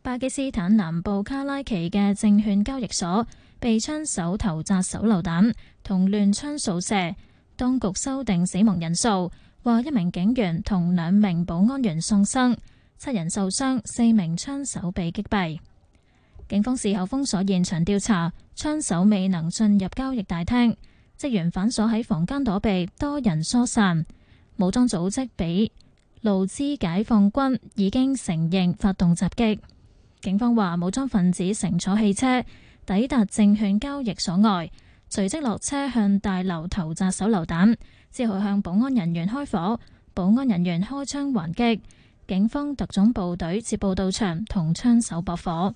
巴基斯坦南部卡拉奇嘅證券交易所被槍手投擲手榴彈同亂槍掃射，當局修訂死亡人數，話1名警員同2名保安員喪生，7人受傷，4名槍手被擊斃。警方事後封鎖現場調查，槍手未能進入交易大廳，職員反鎖喺房間躲避，多人疏散。武裝組織比盧茲解放軍已經承認發動襲擊。警方話武裝分子乘坐汽車抵達證券交易所外，隨即落車向大樓投擲手榴彈，之後向保安人員開火，保安人員開槍還擊，警方特種部隊接報到場同槍手駁火。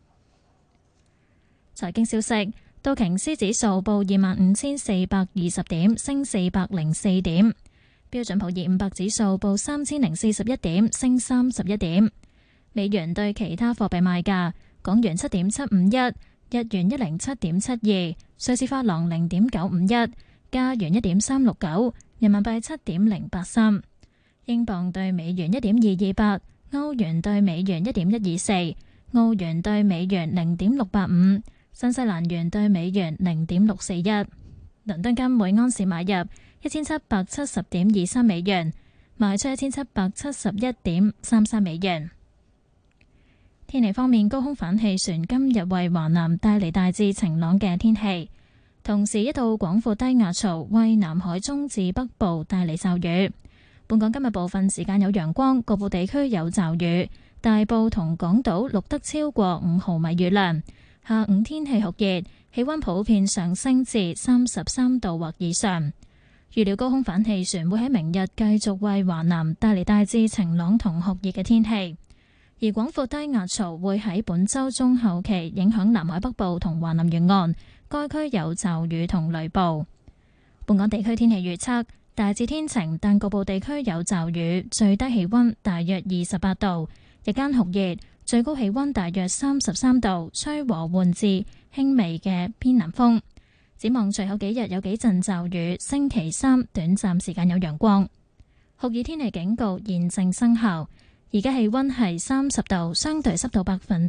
財經消息，道瓊斯指數報25,420點，升404點。標準普爾500指數報3041點，升31點。美元對其他貨幣賣價：港元7.751，日元107.72，瑞士法郎0.951，加元1.369，人民幣7.083，英鎊對美元1.228，歐元對美元1.124，澳元對美元0.685，新西蘭元對美元0.641。倫敦金每安士買入1770.23美元，賣出1771.33美元。天氣方面，高空反氣旋今日為華南帶嚟大致晴朗嘅天氣，同時一道廣闊低壓槽為南海中至北部帶嚟驟雨。本港今日部分時間有陽光，局部地區有驟雨，大埔同港島錄得超過5毫米雨量。下午天氣酷熱，氣溫普遍上升至33度或以上。預料高空反氣旋會喺明日繼續為華南帶嚟大致晴朗同酷熱嘅天氣。而廣闊低壓槽會喺本週中後期影響南海北部同華南沿岸，該區有驟雨同雷暴。本港地區天氣預測大致天晴，但局部地區有驟雨，最低氣溫大約28度，日間酷熱，最高氣溫大約33度，吹和緩至輕微嘅偏南風。展望隨後幾日有幾陣驟雨，星期三短暫時間有陽光。酷熱天氣警告現正生效。而家氣溫係30度，相對濕度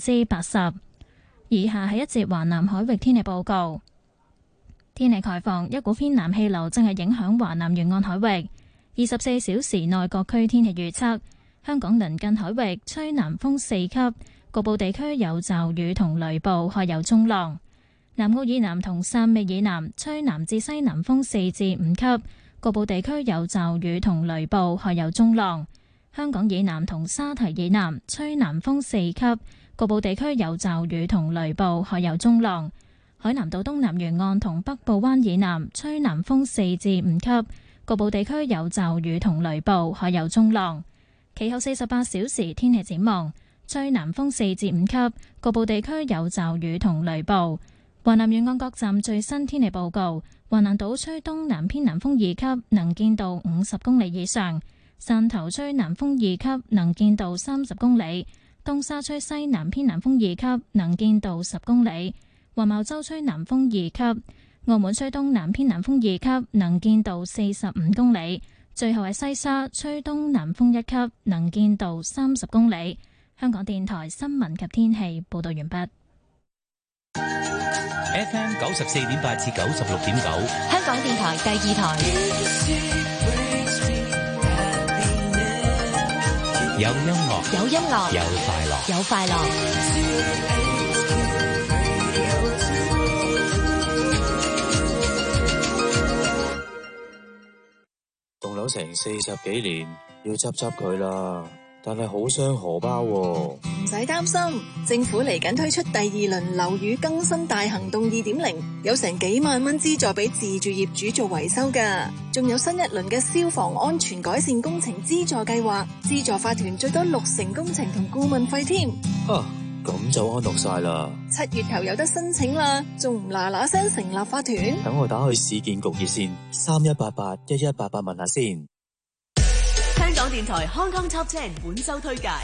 80%。以下係一節華南海域天氣報告。天氣概況，一股偏南氣流正係影響華南沿岸海域。24小時內各區天氣預測：香港鄰近海域吹南風4級，局部地區有驟雨同雷暴，海有中浪。南澳以南同汕尾以南吹南至西南風4至5級，局部地區有驟雨同雷暴，海有中浪。香港以南同沙堤以南吹南風4級，局部地區有驟雨同雷暴，海有中浪。海南島東南沿岸同北部灣以南吹南風4至5級，局部地區有驟雨同雷暴，海有中浪。其後48小時天氣展望，吹南風4至5級，局部地區有驟雨同雷暴。華南沿岸各站最新天氣報告：華南島吹東南偏南風2級，能見度50公里以上。汕頭吹南風2級，能見度30公里；東沙吹西南偏南風2級，能見度10公里；黃茅洲吹南風2級；澳門吹東南偏南風2級，能見度45公里；最後係西沙吹東南風1級，能見度30公里。香港電台新聞及天氣報道完畢。 FM 94.8至96.9， 香港電台第2台。 有音樂， 有音樂， 有快樂， 有快樂。 棟樓成40幾年，要執佢啦，但係好傷荷包喎。 唔使擔心，政府嚟緊推出第2輪樓宇更新大行動 2.0， 有成幾萬蚊資助俾自住業主做維修㗎，仲有新一輪嘅消防安全改善工程資助計劃，資助法團最多60%工程同顧問費添。 咁就安樂晒啦。 7月頭有得申請啦，仲唔嗱聲成立法團？ 等我打去市建局熱線31881188問下先。 香港電台 Hong Kong Top 10本周推介。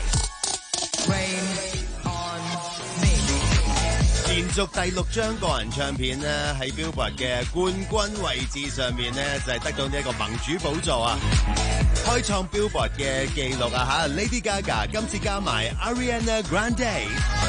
連續第6張個人唱片呢，喺 Billboard 嘅冠軍位置上面呢，就係得到呢一個盟主寶座啊！ 開創 Billboard 嘅記錄啊嚇 ！Lady Gaga 今次加埋 Ariana Grande。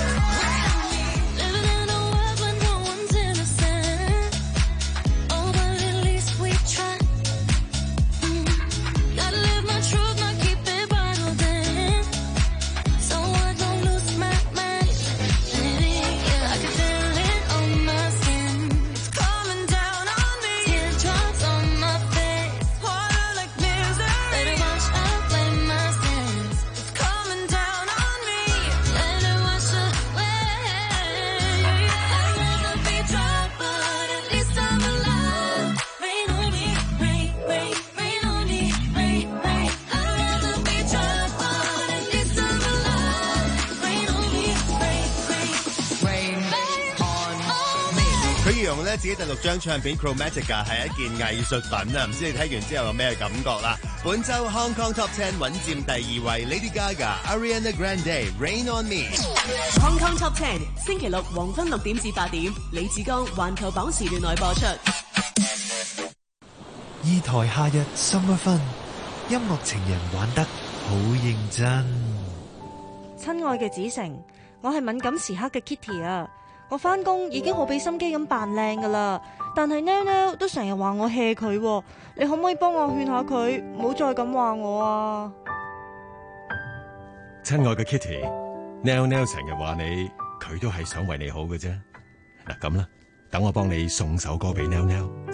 自己第6張唱片 Chromatica 係一件藝術品啊！唔知你睇完之後有咩感覺啦？本周 Hong Kong Top 10穩佔第2位 ，Lady Gaga、Ariana Grande、Rain on Me。Hong Kong Top 10星期六黃昏6點至8點，李志剛環球榜時段內播出。 二台夏日 Summer Fun， 音樂情人玩得好認真。 親愛嘅子成，我係敏感時刻嘅 Kitty 啊！我返工已經好俾心機咁扮靚噶啦，但係 Nell 都成日話我 hea 佢，你可唔可以幫我勸下佢，唔好再咁話我啊？ 親愛嘅 Kitty，Nell 成日話你，佢都係想為你好嘅啫。嗱咁啦，等我幫你送首歌俾 Nell。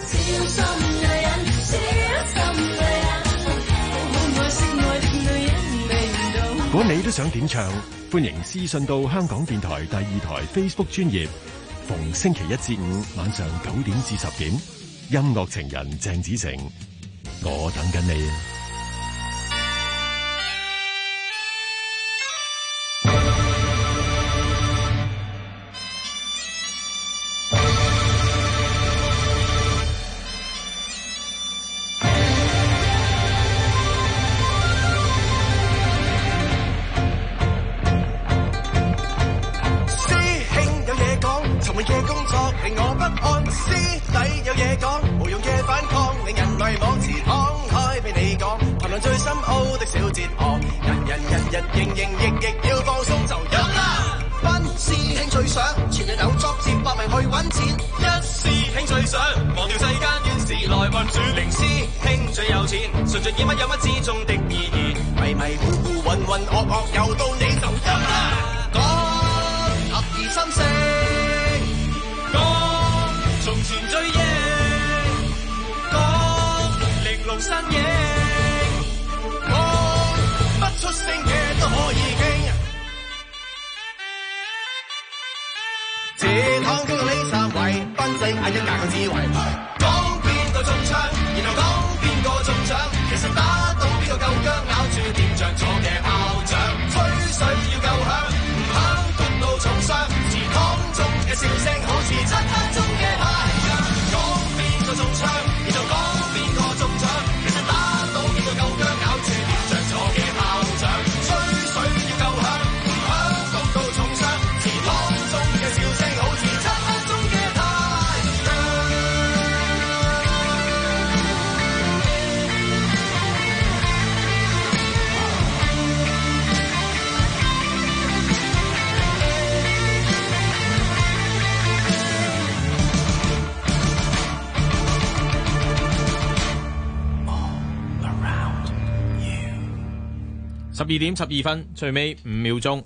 如果你都想點唱，歡迎私信到香港電台第2台 Facebook 專頁，逢星期1至5晚上9點至10點，音樂情人鄭子誠，我等緊你啊！12點12分，最尾5秒鐘。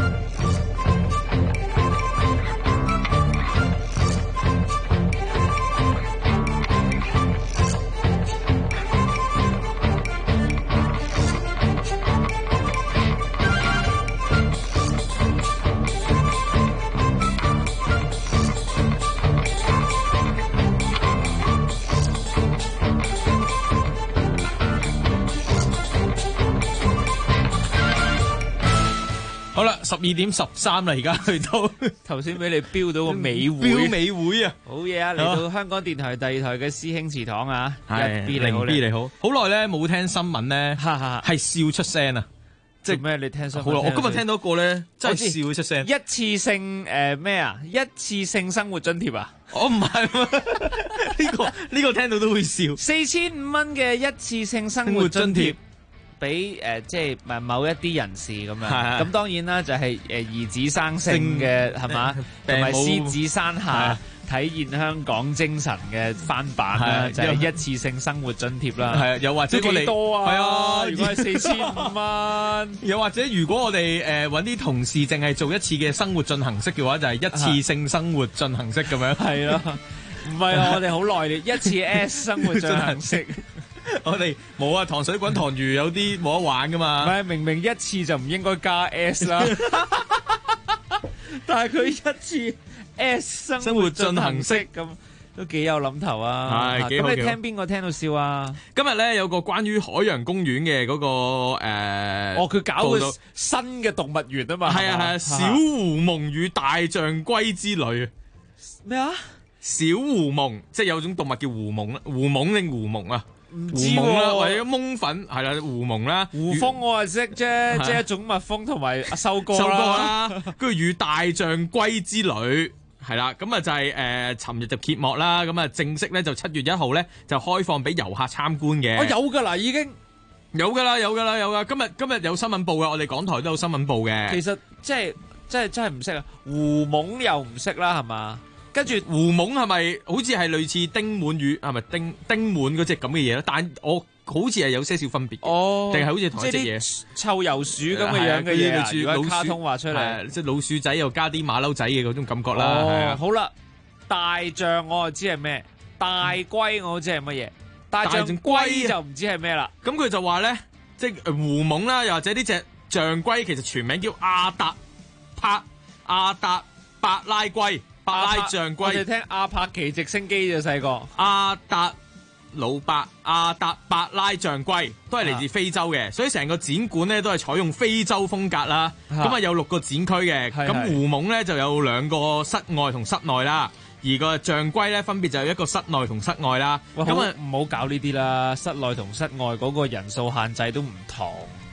好啦，12點13啦，而家去到頭先俾你標到個美會， 標美會啊， 好嘢啊！嚟到香港電台第2台嘅師兄祠堂啊， 係0 B 你好，好耐咧冇聽新聞咧，係笑出聲啊！ 即係咩？你聽新聞？ 好啦，我今日聽到一個咧，真係笑出聲。 一次性咩啊？一次性生活津貼啊？ 我唔係呢個聽到都會笑。 4500蚊嘅一次性生活津貼。 俾即係某一啲人士咁樣。 係咁當然啦，就係兒子生性嘅係嘛，同埋獅子山下體現香港精神嘅翻版啦，就係一次性生活津貼啦。 係啊，又或者都幾多啊？ 係啊， 如果係4500蚊， 又或者如果我哋揾啲同事淨係做一次嘅生活進行式嘅話，就係一次性生活進行式咁樣。 係咯，唔係啊，我哋好耐一次 S 生活進行式。 我哋冇啊，糖水滾糖魚有啲冇得玩噶嘛。 唔係，明明一次就唔應該加 S 啦，但係佢一次 S 生活進行式咁都幾有諗頭啊。 係幾好。 咁你聽邊個聽到笑啊？ 今日咧有個關於海洋公園嘅嗰個佢搞個新嘅動物園啊嘛。 係啊，小狐獴與大象龜之旅。 咩啊？ 小狐獴即係有種動物叫狐獴啦，狐獴定狐獴啊？ 唔知喎， 或者檬粉係啦，狐獴啦， 胡蜂我係識啫，即係一種蜜蜂同埋收哥啦。 跟住與大象龜之旅係啦，咁啊就係尋日就揭幕啦，咁啊正式咧就7月1號咧就開放俾遊客參觀嘅。 有㗎啦，已經有㗎啦。今日有新聞報㗎，我哋港台都有新聞報嘅。 其實真係唔識啊，狐獴又唔識啦，係嘛？跟住狐獴係咪好似係類似丁滿魚係咪丁滿嗰隻咁嘅嘢咧？但我好似係有些少分別嘅，定係好似同一隻嘢臭油鼠咁嘅樣嘅嘢啊？如果卡通畫出嚟， 即係老鼠仔又加啲馬騮仔嘅嗰種感覺啦。 哦，好啦，大象我就知係咩，大龜我知係乜嘢，大象龜就唔知係咩啦。 咁佢就話咧，即係狐獴啦，又或者呢隻象龜其實全名叫亞達伯拉龜。伯拉象龜， 我哋聽阿帕奇直升機就細個。 亞達伯拉象龜都係嚟自非洲嘅，所以成個展館咧都係採用非洲風格啦。咁啊有6個展區嘅，咁狐獴咧就有2個室外同室內啦，而個象龜咧分別就有一個室內同室外啦。咁啊唔好搞呢啲啦，室內同室外嗰個人數限制都唔同。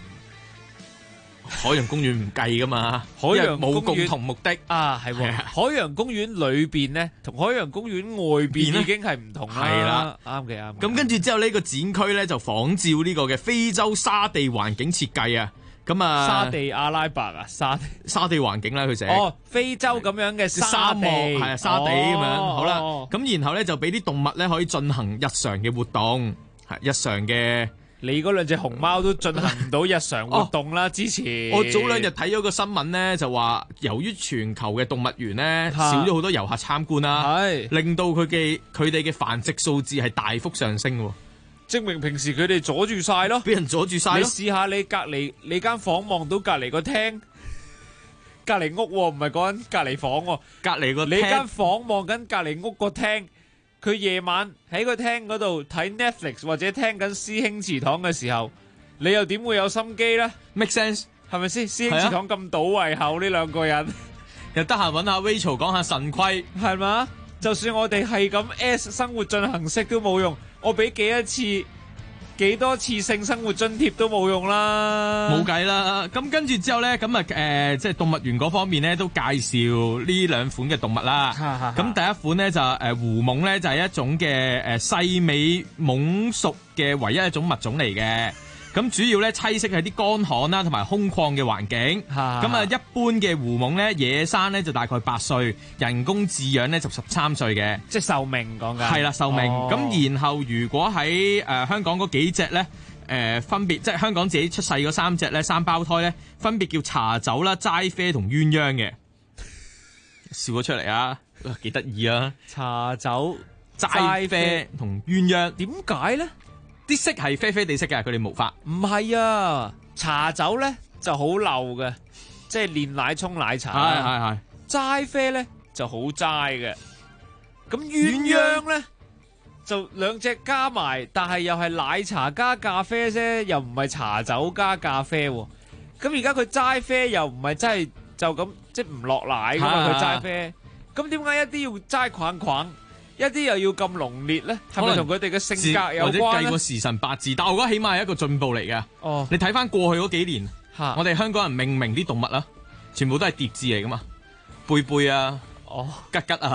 海洋公園唔計噶嘛，海洋冇共同目的啊，係喎。海洋公園裏邊咧，同海洋公園外邊已經係唔同啦。 係啦， 啱嘅。 咁跟住之後呢個展區咧就仿照呢個嘅非洲沙地環境設計啊。咁啊， 沙地阿拉伯啊，沙地環境啦，佢寫。 非洲咁樣嘅沙漠係啊，沙地咁樣。好啦，咁然後咧就俾啲動物咧可以進行日常嘅活動，係日常嘅。 你嗰2隻熊貓都進行唔到日常活動啦，之前。 我早2日睇咗個新聞咧，就話由於全球嘅動物園咧少咗好多遊客參觀啦，令到佢哋嘅繁殖數字係大幅上升喎。 證明平時佢哋阻住晒咯， 俾人阻住晒咯。 你試下你隔離你間房望到隔離個廳，隔離屋喎，唔係講緊隔離房喎， 隔離個廳。 你間房望緊隔離屋個廳。佢夜晚喺個廳嗰度睇 Netflix 或者聽緊師兄祠堂嘅時候，你又點會有心機咧 ？Make sense 係咪先？師兄祠堂咁倒胃口呢2個人， 又得閒揾下 Rachel 講下腎虧， 係嘛？就算我哋係咁 S 生活進行式都冇用，我俾幾多次性生活津貼都冇用啦， 冇計啦。咁跟住之後咧，咁即係動物園嗰方面咧都介紹呢2款嘅動物啦。咁第一款咧就狐獴咧就係一種嘅細尾獴屬嘅唯一一種物種嚟嘅。咁主要咧棲息喺啲乾旱啦同埋空曠嘅環境。咁啊一般嘅狐獴咧野生咧就大概8歲，人工飼養咧就13歲嘅， 即係壽命講緊。 係啦，壽命。咁然後如果喺香港嗰幾隻咧分別即係香港自己出世嗰3隻咧3胞胎咧，分別叫茶酒啦、齋啡同鴛鴦嘅。笑咗出嚟啊，幾得意啊！ 茶酒、 齋啡同鴛鴦， 點解咧？ 啲色係啡啡地色嘅，佢哋毛髮。 唔係啊，茶酒咧就好漏嘅，即係煉奶沖奶茶。 係。 齋啡咧就好齋嘅。咁鴛鴦咧就2隻加埋，但係又係奶茶加咖啡啫，又唔係茶酒加咖啡。咁而家佢齋啡又唔係真係就咁，即係唔落奶噶嘛，佢齋啡。咁點解一啲要齋框框？一啲又要咁濃烈咧，係咪同佢哋嘅性格有關咧？或者計個時辰八字，但我覺得起碼係一個進步嚟嘅。你睇翻過去嗰幾年，我哋香港人命名啲動物啦，全部都係疊字嚟噶嘛，貝貝啊，吉吉啊，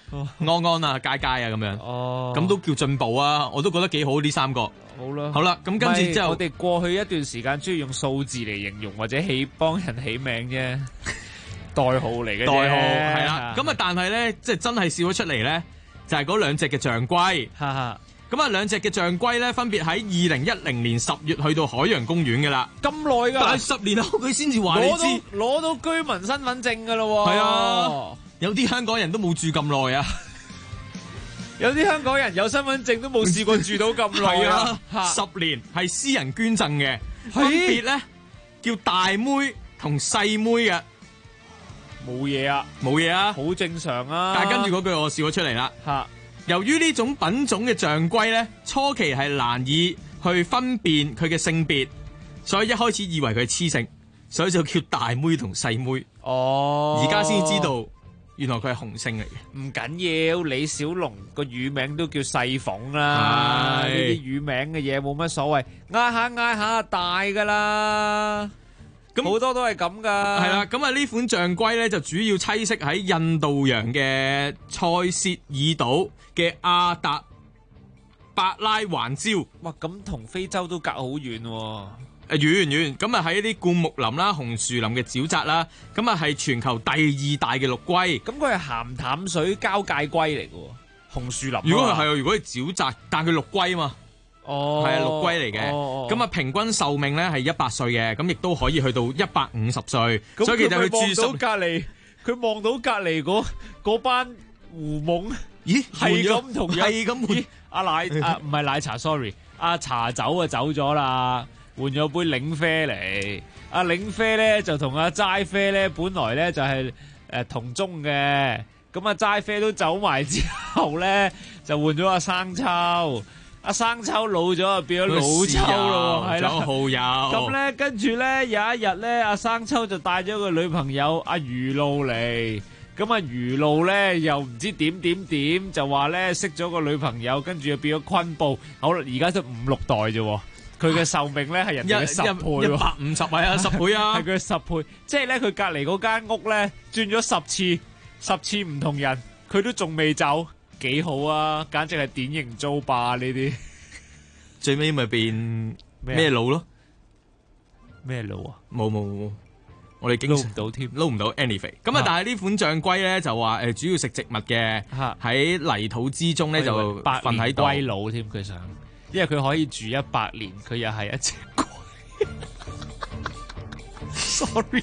安安啊、佳佳啊咁樣，咁都叫進步啊！我都覺得幾好呢3個。好啦，咁跟住之後， 我哋過去一段時間中意用數字嚟形容或者幫人起名啫，代號嚟嘅啫。 代號係啦，咁啊，但係咧，即係真係笑咗出嚟咧，就係嗰2隻嘅象龜。咁啊，2隻嘅象龜咧，分別喺2010年10月去到海洋公園嘅啦。 咁耐㗎？ 但係10年後佢先至話你知， 攞到居民身份證㗎咯喎。 係啊，有啲香港人都冇住咁耐啊。 有啲香港人有身份證都冇試過住到咁耐啊 ！10年係私人捐贈嘅，分別咧叫大妹同細妹嘅， 冇嘢啊， 冇嘢啊， 好正常啊！ 但係跟住嗰句我笑咗出嚟啦。由於呢種品種嘅象龜咧，初期係難以去分辨佢嘅性別，所以一開始以為佢係雌性，所以就叫大妹同細妹。而家先知道。原來佢係雄性嚟嘅， 唔緊要。李小龍個乳名都叫細鳳啦，呢啲乳名嘅嘢冇乜所謂，嗌下大噶啦。咁好多都係咁噶。 係啦，咁啊呢款象龜咧就主要棲息喺印度洋嘅塞舌爾島嘅阿達伯拉環礁。 哇，咁同非洲都隔好遠喎。 遠咁啊喺啲灌木林啦、紅樹林嘅沼澤啦，咁啊係全球第2大嘅陸龜。 咁佢係鹹淡水交界龜嚟嘅喎，紅樹林。 如果係沼澤，但佢陸龜啊嘛。係啊，陸龜嚟嘅。咁啊平均壽命咧係100歲嘅，咁亦都可以去到150歲。所以其實佢住到隔離，佢望到隔離嗰班狐獴， 咦係咁同樣係咁換。 唔係奶茶 ，sorry， 茶酒啊走咗啦。換咗杯檸啡嚟，阿檸啡咧就同阿齋啡咧，本來咧就係同宗嘅，咁阿齋啡都走埋之後咧，就換咗阿生抽，阿生抽老咗就變咗老抽咯，係啦， 蠔油。 咁咧跟住咧有一日咧，阿生抽就帶咗個女朋友阿魚露嚟，咁阿魚露咧又唔知點，就話咧識咗個女朋友，跟住又變咗昆布，好啦，而家都5、6代啫。佢嘅壽命咧係人哋嘅10倍 ，150係啊，10倍啊， 係佢嘅10倍，即係咧佢隔離嗰間屋咧轉咗10次唔同人，佢都仲未走，幾好啊！簡直係典型租霸呢啲， 最尾咪變咩路咯？ 咩路啊？ 冇，我哋經常撈唔到 anyway。咁啊，但係呢款象龜咧就話主要食植物嘅，喺泥土之中咧就瞓喺度。 龜佬添佢想。因為佢可以住100年，佢又係一隻龜。Sorry，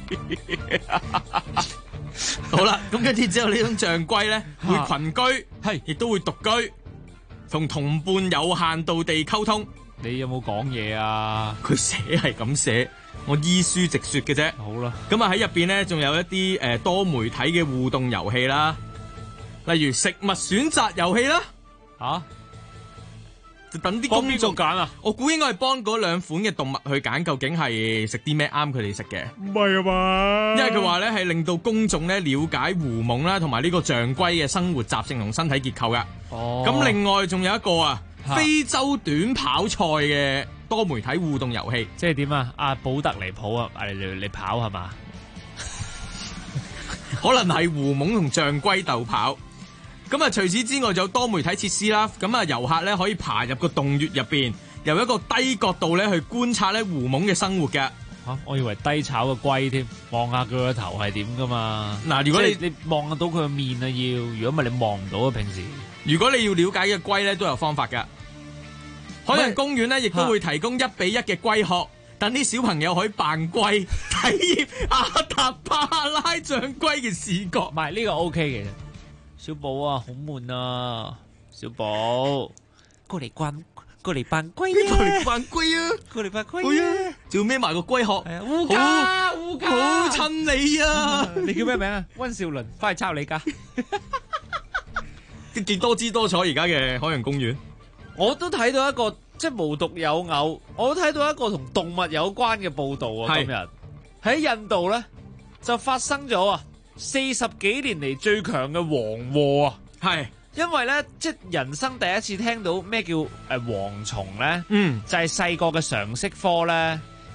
好啦，咁跟住之後呢種象龜咧會群居，亦都會獨居，同同伴有限度地溝通。 你有冇講嘢啊？ 佢寫係咁寫，我依書直說嘅啫。 好啦， 咁啊喺入邊咧仲有一啲多媒體嘅互動遊戲啦，例如食物選擇遊戲啦。就等啲公眾揀啊！ 我估應該係幫嗰2款嘅動物去揀，究竟係食啲咩啱佢哋食嘅。 唔係啊嘛？ 因為佢話咧係令到公眾咧了解狐獴啦，同埋呢個象龜嘅生活習性同身體結構噶。咁另外仲有一個非洲短跑賽嘅多媒體互動遊戲， 即係點啊？阿保特嚟跑啊！嚟跑係嘛？ 可能係狐獴同象龜鬥跑。咁啊，除此之外就有多媒體設施啦。咁啊，遊客咧可以爬入個洞穴入邊，由一個低角度咧去觀察咧狐獴嘅生活嘅。 我以為低炒嘅龜添，望下佢個頭係點噶嘛。 嗱，如果你望得到佢個面啊，如果唔係你望唔到啊。平時如果你要了解嘅龜咧，都有方法噶。海洋公園咧亦都會提供1比1嘅龜殼，等啲小朋友可以扮龜，體驗阿達巴拉象龜嘅視覺。 唔係呢個 OK 嘅。小寶啊，好悶啊！小寶，過嚟扮龜啊！ 過嚟扮龜啊！ 過嚟扮龜啊！ 仲要孭埋個龜殼， 烏家好襯你啊！ 你叫咩名啊？溫兆倫，翻去抄你家。 幾多姿多彩而家嘅海洋公園， 我都睇到一個即係無獨有偶，我都睇到一個同動物有關嘅報道啊！今日喺印度咧就發生咗啊！40幾年嚟最強嘅黃禍啊！ 係， 因為咧，即係人生第一次聽到咩叫蝗蟲咧，就係細個嘅常識科咧，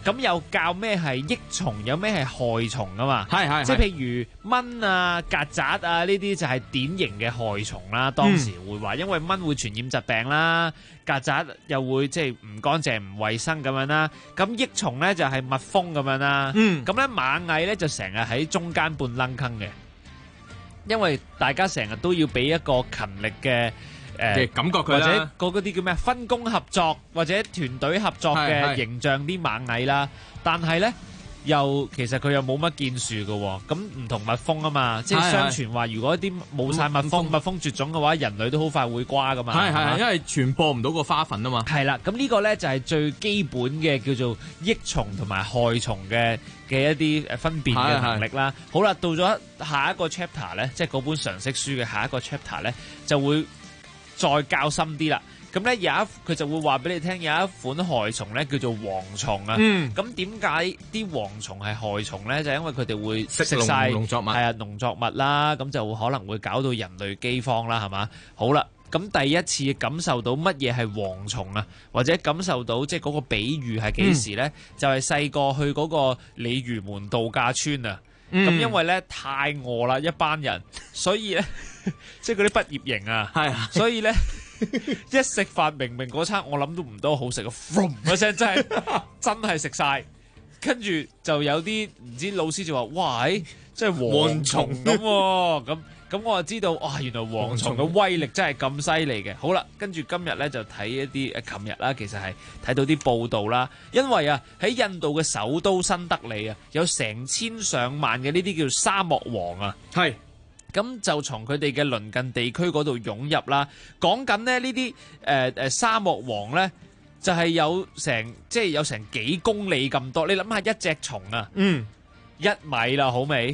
咁又教咩係益蟲，有咩係害蟲啊嘛。 係即係譬如蚊啊、曱甴啊呢啲就係典型嘅害蟲啦。當時會話，因為蚊會傳染疾病啦，曱甴又會即係唔乾淨、唔衞生咁樣啦。咁益蟲咧就係蜜蜂咁樣啦。咁咧螞蟻咧就成日喺中間半掕坑嘅，因為大家成日都要俾一個勤力嘅感覺佢啦， 或者嗰啲叫咩分工合作或者團隊合作嘅形象啲螞蟻啦。但係咧又其實佢又冇乜建樹嘅喎，咁唔同蜜蜂啊嘛，即係相傳話如果啲冇晒蜜蜂絕種嘅話，人類都好快會瓜噶嘛。 係因為傳播唔到個花粉啊嘛。 係啦，咁呢個咧就係最基本嘅叫做益蟲同埋害蟲嘅一啲分辨嘅能力啦。好啦，到咗下一個 chapter 咧，即係嗰本常識書嘅下一個 chapter 咧，就會再較深啲啦。咁咧佢就會話俾你聽，有一款害蟲咧叫做蝗蟲啊。咁點解啲蝗蟲係害蟲咧？就因為佢哋會食晒農作物， 係啊農作物啦，咁就可能會搞到人類饑荒啦，係嘛？好啦，咁第一次感受到乜嘢係蝗蟲啊，或者感受到即係嗰個比喻係幾時咧？就係細個去嗰個鯉魚門度假村啊。咁因為咧太餓啦，一班人，所以咧即係嗰啲畢業營啊，所以咧一食飯明明嗰餐我諗都唔多好食啊，from 一聲真係食晒，跟住就有啲唔知老師就話：哇，即係蝗蟲咁喎，咁我就知道原來蝗蟲嘅威力真係咁犀利嘅。好啦，跟住今日咧就睇一啲琴日啦，其實係睇到啲報道啦，因為喺印度嘅首都新德里有成千上萬嘅呢啲叫沙漠蝗啊。係。咁就從佢哋嘅鄰近地區嗰度湧入啦。講緊呢啲沙漠蝗咧，就係有成幾公里咁多。你諗下一隻蟲啊，1米啦，好未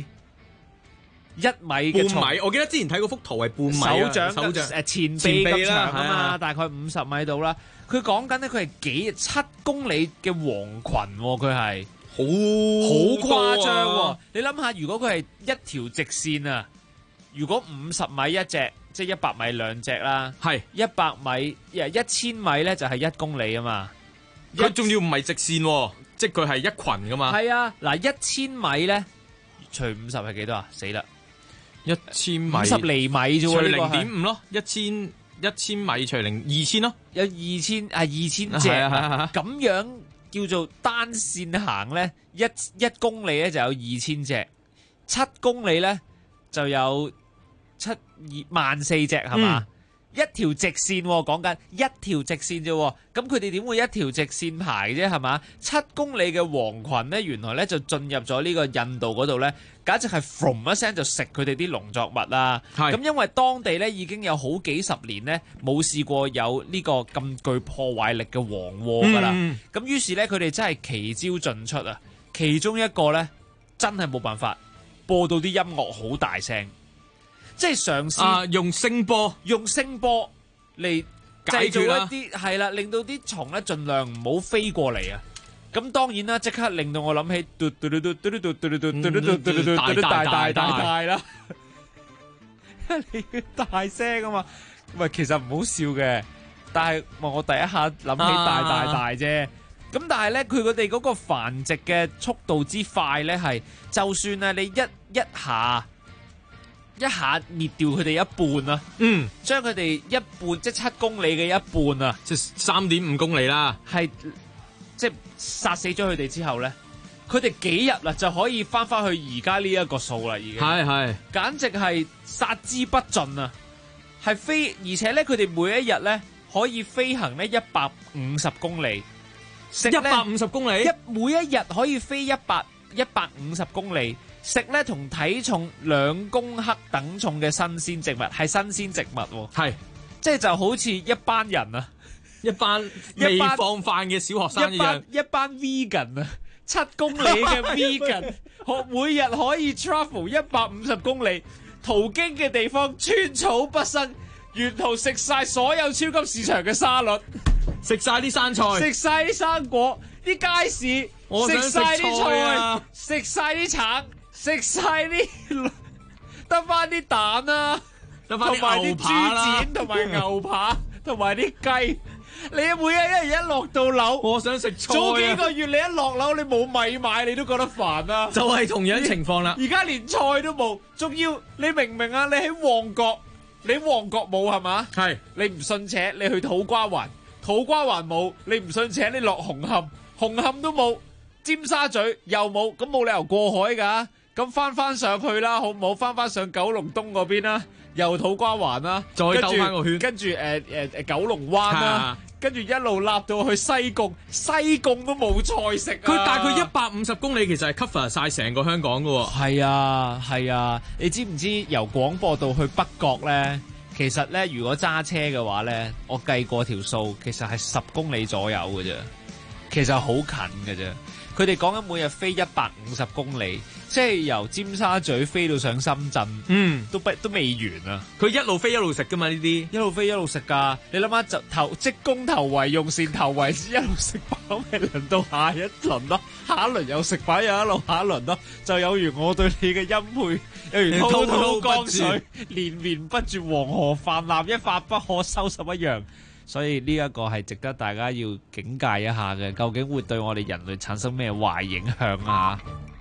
？1米嘅蟲， 半米。我記得之前睇嗰幅圖係半米啊， 手掌前臂咁長啊嘛，大概50米度啦。佢講緊呢，佢係7公里嘅蝗群，佢係好誇張喎。你諗下，如果佢係一條直線啊，如果50米一隻，即係100米兩隻啦。係100米，1000米咧就係1公里啊嘛。 佢仲要唔係直線，即係佢係一群噶嘛。 係啊，嗱1000米咧，除50係幾多啊？死啦 ！1000米 50厘米啫喎， 除0.5咯，1000米除2000咯， 有2000隻，咁樣叫做單線行咧，一公里咧就有2000隻，7公里咧就有14000隻係嘛？一條直線講緊一條直線啫，咁佢哋點會一條直線排啫係嘛？7公里嘅蝗群呢，原來呢就進入咗呢個印度嗰度呢，簡直係 from 一聲就食佢哋啲農作物啦。咁因為當地呢已經有好幾十年呢冇試過有呢個咁具破壞力嘅蝗禍噶啦。咁於是呢，佢哋真係奇招盡出啊！其中一個呢，真係冇辦法播到啲音樂好大聲。即係嘗試用聲波嚟製造一啲係啦，令到啲蟲咧盡量唔好飛過嚟啊！咁當然啦，即刻令到我諗起大啦，你要大聲啊嘛！喂，其實唔好笑嘅，但係我第一下諗起大啫。咁但係咧，佢哋嗰個繁殖嘅速度之快咧，係就算啊，你一下滅掉佢哋一半啊！將佢哋一半，即係7公里嘅一半啊！ 即係3.5公里啦。 係即係殺死咗佢哋之後咧，佢哋幾日啦就可以翻去而家呢一個數啦，已經係簡直係殺之不盡啊！係而且咧，佢哋每一日咧可以飛行咧150公里，食 150公里， 每一日可以飛150公里。食咧同體重2公克等重嘅新鮮植物，係新鮮植物喎， 係即係就好似一班人啊， 一班未放飯嘅小學生一樣， 一班 vegan 啊，7公里嘅 vegan， 每日可以 travel 150公里，途經嘅地方寸草不生，沿途食晒所有超級市場嘅沙律， 食晒啲生菜， 食晒啲生果，啲街市食晒啲菜，食晒啲橙。食晒啲得翻啲蛋啦， 得翻啲牛扒啦， 同埋豬展同埋牛扒同埋啲雞， 你每日一落到樓， 我想食菜啊。 早幾個月你一落樓，你冇米買，你都覺得煩啊。 就係同樣情況啦。 而家連菜都冇，仲要你明唔明啊？你喺旺角，你旺角冇係嘛？ 係。 你唔信邪，你去土瓜灣，土瓜灣冇，你唔信邪，你落紅磡，紅磡都冇，尖沙咀又冇，咁冇理由過海㗎。咁翻上去啦，好唔好？翻上九龍東嗰邊啦，又土瓜灣啦， 再兜翻個圈， 跟住九龍灣啦，跟住一路立到去西貢，西貢都冇菜食啊！ 佢大概150公里，其實係 cover 晒成個香港㗎喎。 係啊，你知唔知由廣播道去北角咧？其實咧，如果揸車嘅話咧，我計過條數，其實係10公里左右嘅啫，其實好近嘅啫。佢哋講緊每日飛150公里，即係由尖沙咀飛到上深圳，都未完啊！ 佢一路飛一路食噶嘛，呢啲一路飛一路食噶。你諗下就積功頭為用膳頭為一路食飽，咪輪到下一輪咯，下一輪又食飽又一路下一輪咯，就有如我對你嘅欽佩，有如滔滔江水連綿不絕，黃河泛濫，一發不可收拾一樣。所以呢一個係值得大家要警戒一下嘅，究竟會對我哋人類產生咩壞影響啊？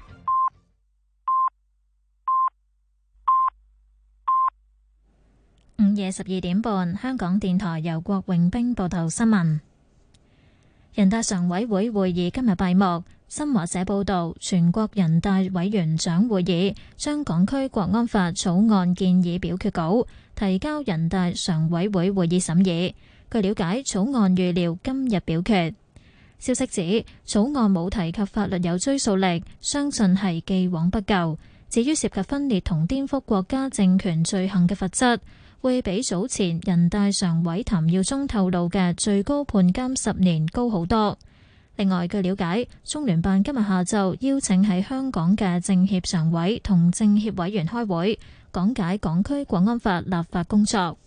午夜12點半，香港電台由郭永兵報道新聞。人大常委會會議今日閉幕。新華社報道，全國人大委員長會議將港區國安法草案建議表決稿提交人大常委會會議審議。據了解，草案預料今日表決。消息指，草案冇提及法律有追溯力，相信係既往不咎。至於涉及分裂同顛覆國家政權罪行嘅罰則，會比早前人大常委譚耀宗透露嘅最高判監10年高好多。另外，據了解，中聯辦今日下晝邀請喺香港嘅政協常委同政協委員開會，講解港區國安法立法工作。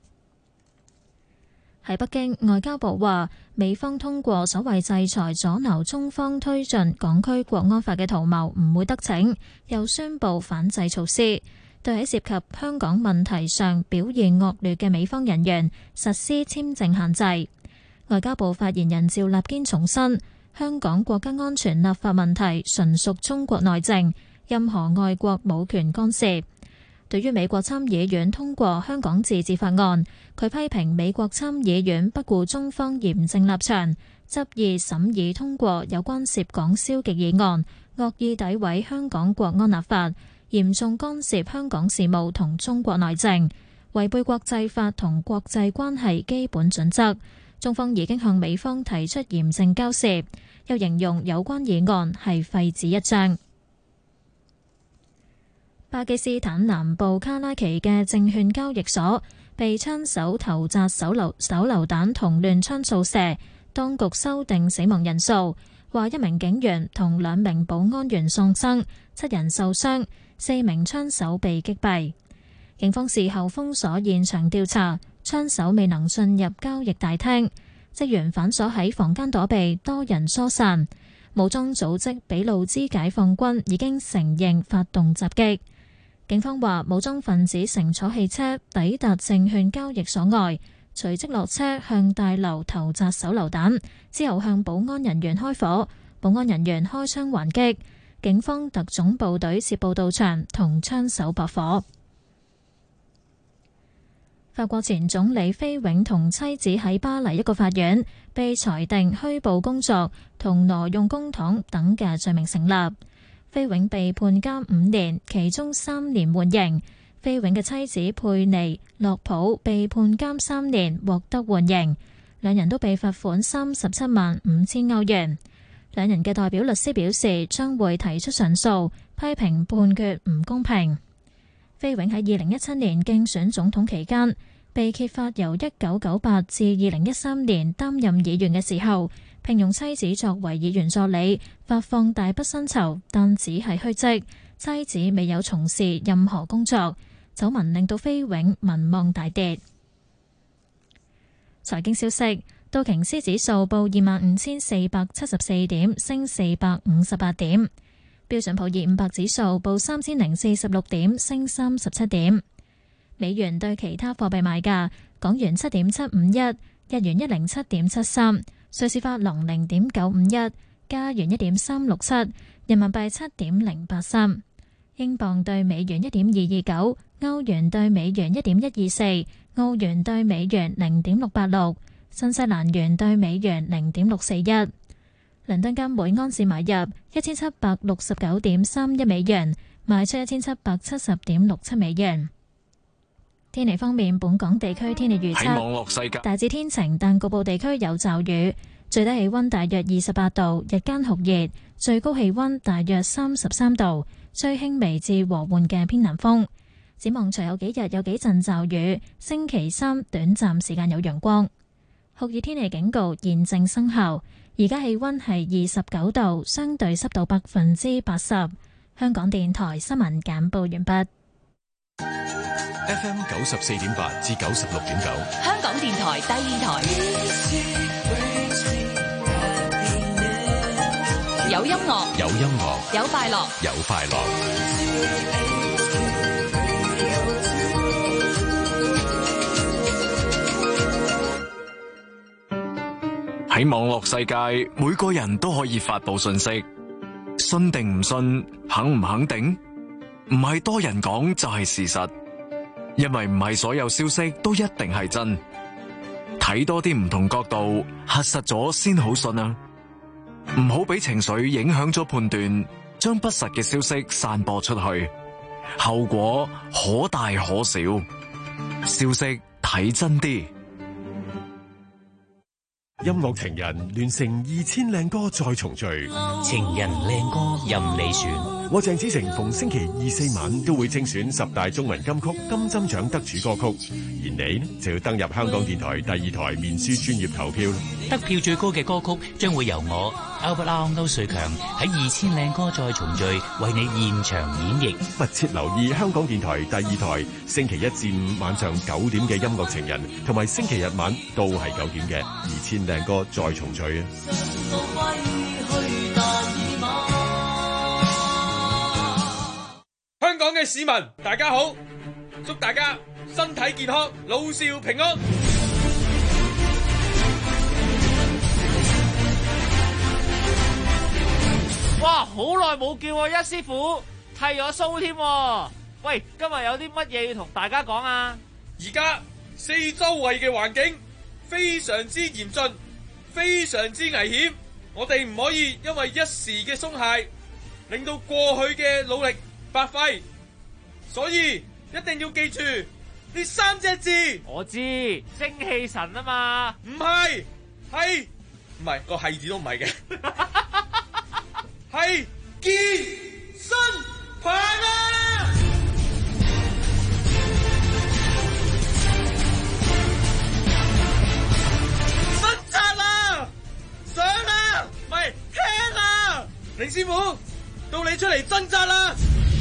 喺北京，外交部話，美方通過所謂制裁阻撓中方推進港區國安法嘅圖謀唔會得逞，又宣布反制措施，對喺涉及香港問題上表現惡劣嘅美方人員實施簽證限制。外交部發言人趙立堅重申，香港國家安全立法問題純屬中國內政，任何外國冇權干涉。對於美國參議院通過香港自治法案，佢批評美國參議院不顧中方嚴正立場，執意審議通過有關涉港消極議案，惡意詆毀香港國安立法，嚴重干涉香港事務同中國內政，違背國際法同國際關係基本準則。中方已經向美方提出嚴正交涉，又形容有關議案係廢紙一張。巴基斯坦南部卡拉奇嘅證券交易所被槍手投擲手榴彈同亂槍掃射，當局修訂死亡人數，話1名警員同2名保安員喪生，7人受傷，4名槍手被擊斃。警方事後封鎖現場調查，槍手未能進入交易大廳，職員反鎖喺房間躲避，多人疏散。武裝組織俾路支解放軍已經承認發動襲擊。警方話，武裝分子乘坐汽車抵達證券交易所外，隨即落車向大樓投擲手榴彈，之後向保安人員開火，保安人員開槍還擊，警方特種部隊接報到場同槍手駁火。法國前總理菲永同妻子喺巴黎一個法院被裁定虛報工作同挪用公帑等嘅罪名成立。菲永被判監5年，其中3年緩刑。菲永嘅妻子佩尼洛普被判監3年，獲得緩刑。兩人都被罰款37.5萬元。兩人嘅代表律師表示，將會提出上訴，批評判決唔公平。菲永喺2017年競選總統期間，被揭發由1998至2013年擔任議員嘅時候，聘用妻子作為議員助理，發放大筆薪酬，但只係虛職，妻子未有從事任何工作，醜聞令到菲永民望大跌。財經消息，道瓊斯指數報25,474點，升458點；標準普爾500指數報3046點，升37點。美元對其他貨幣賣價：港元7.751。 日元107.73，瑞士法郎0.951，加元1.367，人民幣7.083，英鎊對美元1.229，歐元對美元1.124，澳元對美元0.686，新西蘭元對美元0.641。倫敦金每安士買入1769.31美元，賣出1770.67美元。天氣方面，本港地區天氣預測大致天晴，但局部地區有驟雨。最低氣溫大約28度，日間酷熱，最高氣溫大約33度，吹輕微至和緩嘅偏南風。展望隨後幾日有幾陣驟雨，星期三短暫時間有陽光。酷熱天氣警告現正生效。而家氣溫係29度，相對濕度80%。香港電台新聞簡報完畢。 FM 94.8至96.9， 香港電台第二台，有音樂， 有音樂， 有快樂， 有快樂。 喺網絡世界，每個人都可以發佈信息，信定唔信，肯唔肯定，唔係多人講就係事實。因為唔係所有消息都一定係真，睇多啲唔同角度，核實咗先好信啊！唔好俾情緒影響咗判斷，將不實嘅消息散播出去，後果可大可小。消息睇真啲。 音樂情人聯成2000靚歌再重聚， 情人靚歌任你選。 我鄭子誠逢星期2、4晚都會精選10大中文金曲金針獎得主歌曲，而你呢就要登入香港電台第2台面書專頁投票。 得票最高嘅歌曲將會由我 Albert 歐瑞強喺2000靚歌再重聚為你現場演繹。 密切留意香港電台第2台星期1至5晚上9點嘅音樂情人，同埋星期日晚都係9點嘅2000靚歌再重聚啊！ 香港嘅市民大家好，祝大家身體健康，老少平安。 哇，好耐冇見喎，一師傅剃咗鬚添。喂，今日有啲乜嘢要同大家講啊？ 而家四周圍嘅環境非常之嚴峻，非常之危險，我哋唔可以因為一時嘅鬆懈，令到過去嘅努力白費，所以一定要記住呢3隻字。 我知，精氣神啊嘛。 唔係，係唔係個係字都唔係嘅，係健身棒啊！掙扎啦，上啦，唔係聽啦，凌師傅，到你出嚟掙扎啦！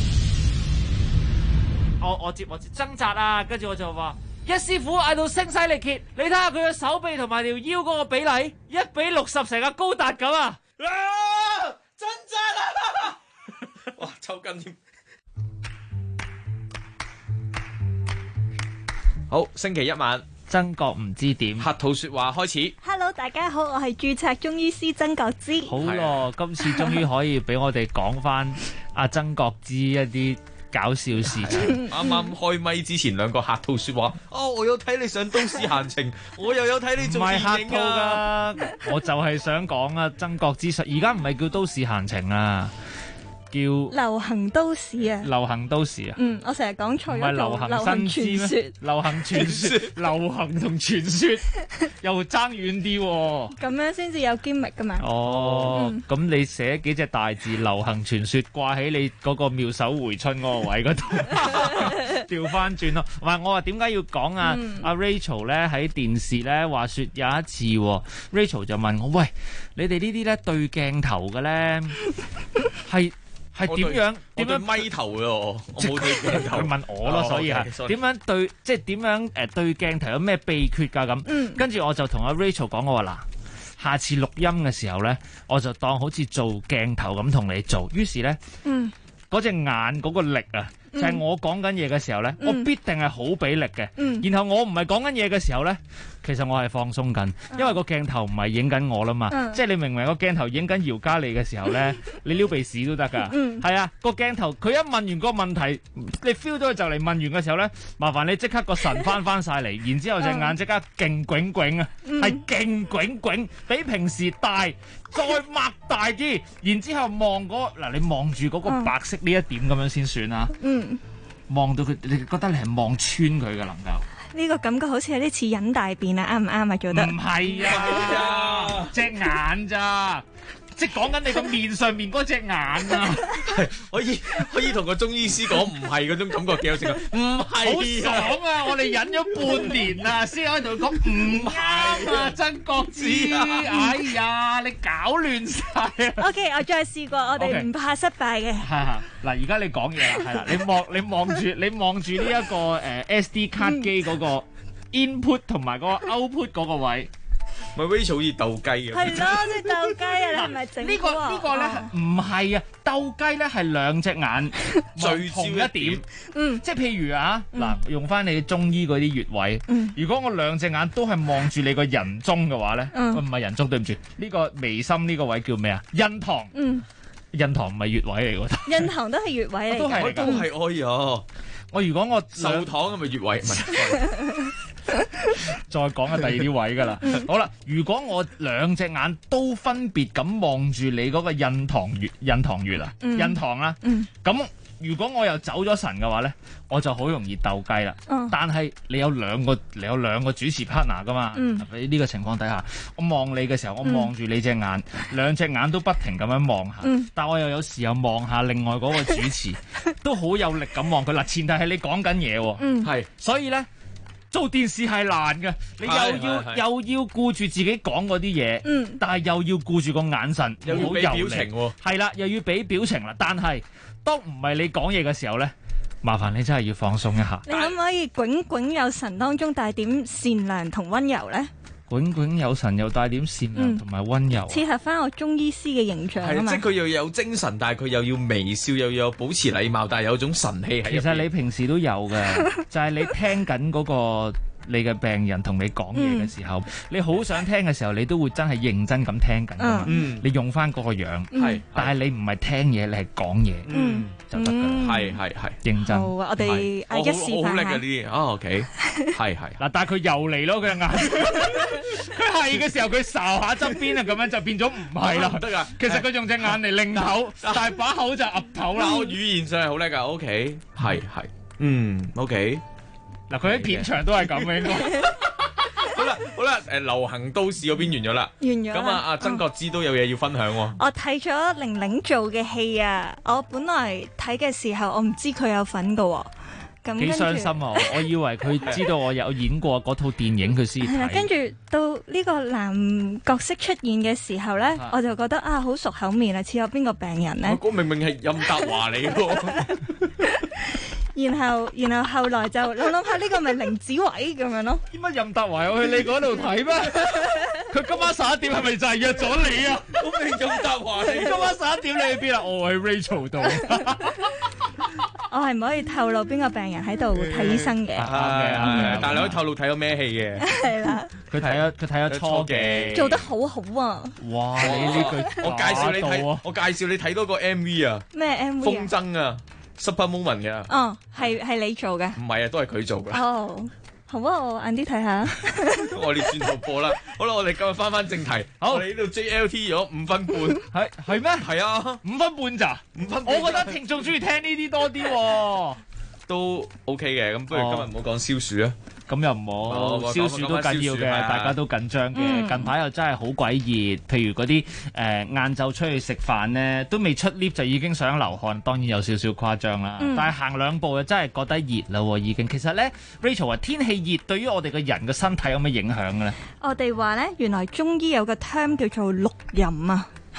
我接掙扎啊，跟住我就話一師傅嗌到聲嘶力竭，你睇下佢嘅手臂同埋條腰嗰個比例1比60，成個高達咁啊！ 掙扎啦！哇，抽筋添。好，星期一晚， 曾國唔知點， 客套說話開始。 Hello， 大家好，我係註冊中醫師曾國芝。 好咯，今次終於可以俾我哋講翻阿曾國芝一啲搞笑事情。 啱啱開咪之前兩個客套說話，我有睇你上都市閒情，我又有睇你做電影啊。唔係客套㗎， 我就係想講啊，曾國芝實而家唔係叫都市閒情啊，叫流行都市啊！ 流行都市啊！ 我成日講錯咗。唔係流行新知咩？流行傳說，流行同傳說又爭遠啲喎。咁樣先至有 gimmick 噶嘛？ 哦，咁你寫幾隻大字流行傳說掛喺你嗰個妙手回春嗰個位嗰度，調翻轉咯。唔係我話點解要講啊？阿 Rachel 咧喺電視咧話說有一次，Rachel 就問我：喂，你哋呢啲咧對鏡頭嘅咧係點樣？ 點樣咪頭嘅我冇對鏡頭。佢問我咯，所以係點樣對？即係點樣對鏡頭有咩秘訣㗎？咁跟住我就同阿 Rachel 講，我話嗱，下次錄音嘅時候咧，我就當好似做鏡頭咁同你做。於是咧，嗰隻眼嗰個力啊，就係我講緊嘢嘅時候咧，我必定係好俾力嘅。然後我唔係講緊嘢嘅時候咧， 其實我係放鬆緊，因為個鏡頭唔係影緊我啦嘛，即係你明明個鏡頭影緊姚嘉莉嘅時候咧，你撩鼻屎都得㗎。係啊，個鏡頭佢一問完個問題，你 feel 到佢就嚟問完嘅時候咧，麻煩你即刻個神翻晒嚟，然之後隻眼即刻勁炯炯啊，係勁炯炯，比平時大，再擘大啲，然之後望嗱，你望住嗰個白色呢一點咁樣先算啊。望到佢，你覺得你係望穿佢嘅能夠？ 呢個感覺好似有啲似忍大便啊，啱唔啱啊？做得唔係啊，隻眼咋？即係講緊你個面上面嗰隻眼啊！ 可以同個中醫師講，唔係嗰種感覺幾有性啊！唔係好爽啊！我哋忍咗半年啊，先可以同佢講唔啱啊！曾國芝，哎呀，你搞亂晒啊 ！OK， 我再試過，我哋唔怕失敗嘅。 嗱，而家你講嘢啦，係啦，你望住呢一個SD 卡機嗰個 input 同埋嗰個 output 嗰個位。 咪 Rachel 好似鬥雞咁， 係咯，即係鬥雞啊！你係咪整呢個咧唔係啊，鬥雞咧係兩隻眼聚焦一點，即係譬如啊，嗱，用翻你中醫嗰啲穴位，如果我兩隻眼都係望住你個人中嘅話咧，唔係人中，對唔住，呢個眉心呢個位叫咩啊？印堂，印堂唔係穴位嚟㗎， 印堂都係穴位嚟， 都係哎呀！ 我如果我壽堂係咪穴位？ 再講下第二啲位㗎啦。好啦，如果我兩隻眼都分別咁望住你嗰個印堂穴啊，印堂啦，咁如果我又走咗神嘅話咧，我就好容易鬥雞啦。但係你有兩個主持 partner 㗎嘛？喺呢個情況底下，我望你嘅時候，我望住你隻眼，兩隻眼都不停咁樣望下，但我又有時又望下另外嗰個主持，都好有力咁望佢。嗱，前提係你講緊嘢喎，係，所以咧。做電視係難嘅，你又要顧住自己講嗰啲嘢，但係又要顧住個眼神， 又要俾表情喎， 係啦，又要俾表情啦。但係當唔係你講嘢嘅時候咧，麻煩你真係要放鬆一下。 你可唔可以炯炯有神當中帶點善良同溫柔咧？ 炯炯有神又帶點善良同埋溫柔， 切合翻我中醫師嘅形象啊嘛。 即係佢又有精神，但係佢又要微笑，又要保持禮貌，但係有種神氣喺入邊。 其實你平時都有嘅，就係你聽緊嗰個你嘅病人同你講嘢嘅時候，你好想聽嘅時候，你都會真係認真咁聽緊㗎嘛。你用翻嗰個樣，但係你唔係聽嘢，你係講嘢，就得㗎。 係認真。 好啊，我哋一試我好叻下。 嘅呢啲OK，係嗱，但係佢又嚟咯，佢眼，佢係嘅時候佢睄下側邊啊，咁樣就變咗唔係啦。 唔得㗎， 其實佢用隻眼嚟擰頭，但係把口就岌頭啦。 我語言上係好叻㗎，OK，係，OK。 嗱，佢喺片場都係咁嘅應該。 好啦，流行都市嗰邊完咗啦。 完咗啦。 咁啊，曾國芝都有嘢要分享喎。 我睇咗玲玲做嘅戲啊，我本來睇嘅時候，我唔知佢有份㗎喎。咁幾傷心啊！我以為佢知道我有演過嗰套電影，佢先睇。 跟住到呢個男角色出現嘅時候咧，我就覺得啊，好熟口面啊，似有邊個病人咧？ 嗰明明係任達華嚟喎。 然後後來就諗下呢個咪凌子偉咁樣咯。 點解任達華有去你嗰度睇咩？佢今晚11點係咪就係約咗你啊？ 咁你任達華嚟？ 今晚11點你去邊啊？我喺 Rachel 度。 我係唔可以透露邊個病人喺度睇醫生嘅。 但係你可以透露睇咗咩戲嘅？ 係啦。 佢睇咗初記。 做得好好啊！ 哇！你呢句我介紹你睇，我介紹你睇多個 MV 啊。 咩 MV？ 風箏啊 ，Super Moment 嘅。 哦，係你做嘅。 唔係啊，都係佢做嘅。 哦。好啊，我晏啲睇下。 我哋轉頭播啦。好啦，我哋今日翻正題。好，我哋呢度 JLT 咗5分半。 係咩？ 係啊 ，5分半咋？5分半。我覺得聽眾中意聽呢啲多啲喎。 都 OK 嘅，咁不如今日唔好講消暑啊。 咁又唔好，消暑都緊要嘅，大家都緊張嘅。近排又真係好鬼熱，譬如嗰啲晏晝出去食飯咧，都未出 lift 就已經想流汗，當然有少少誇張啦。但係行兩步就真係覺得熱啦喎，已經。其實咧 ，Rachel 話天氣熱對於我哋嘅人嘅身體有咩影響嘅咧？ 我哋話咧，原來中醫有個 term 叫做綠淫啊。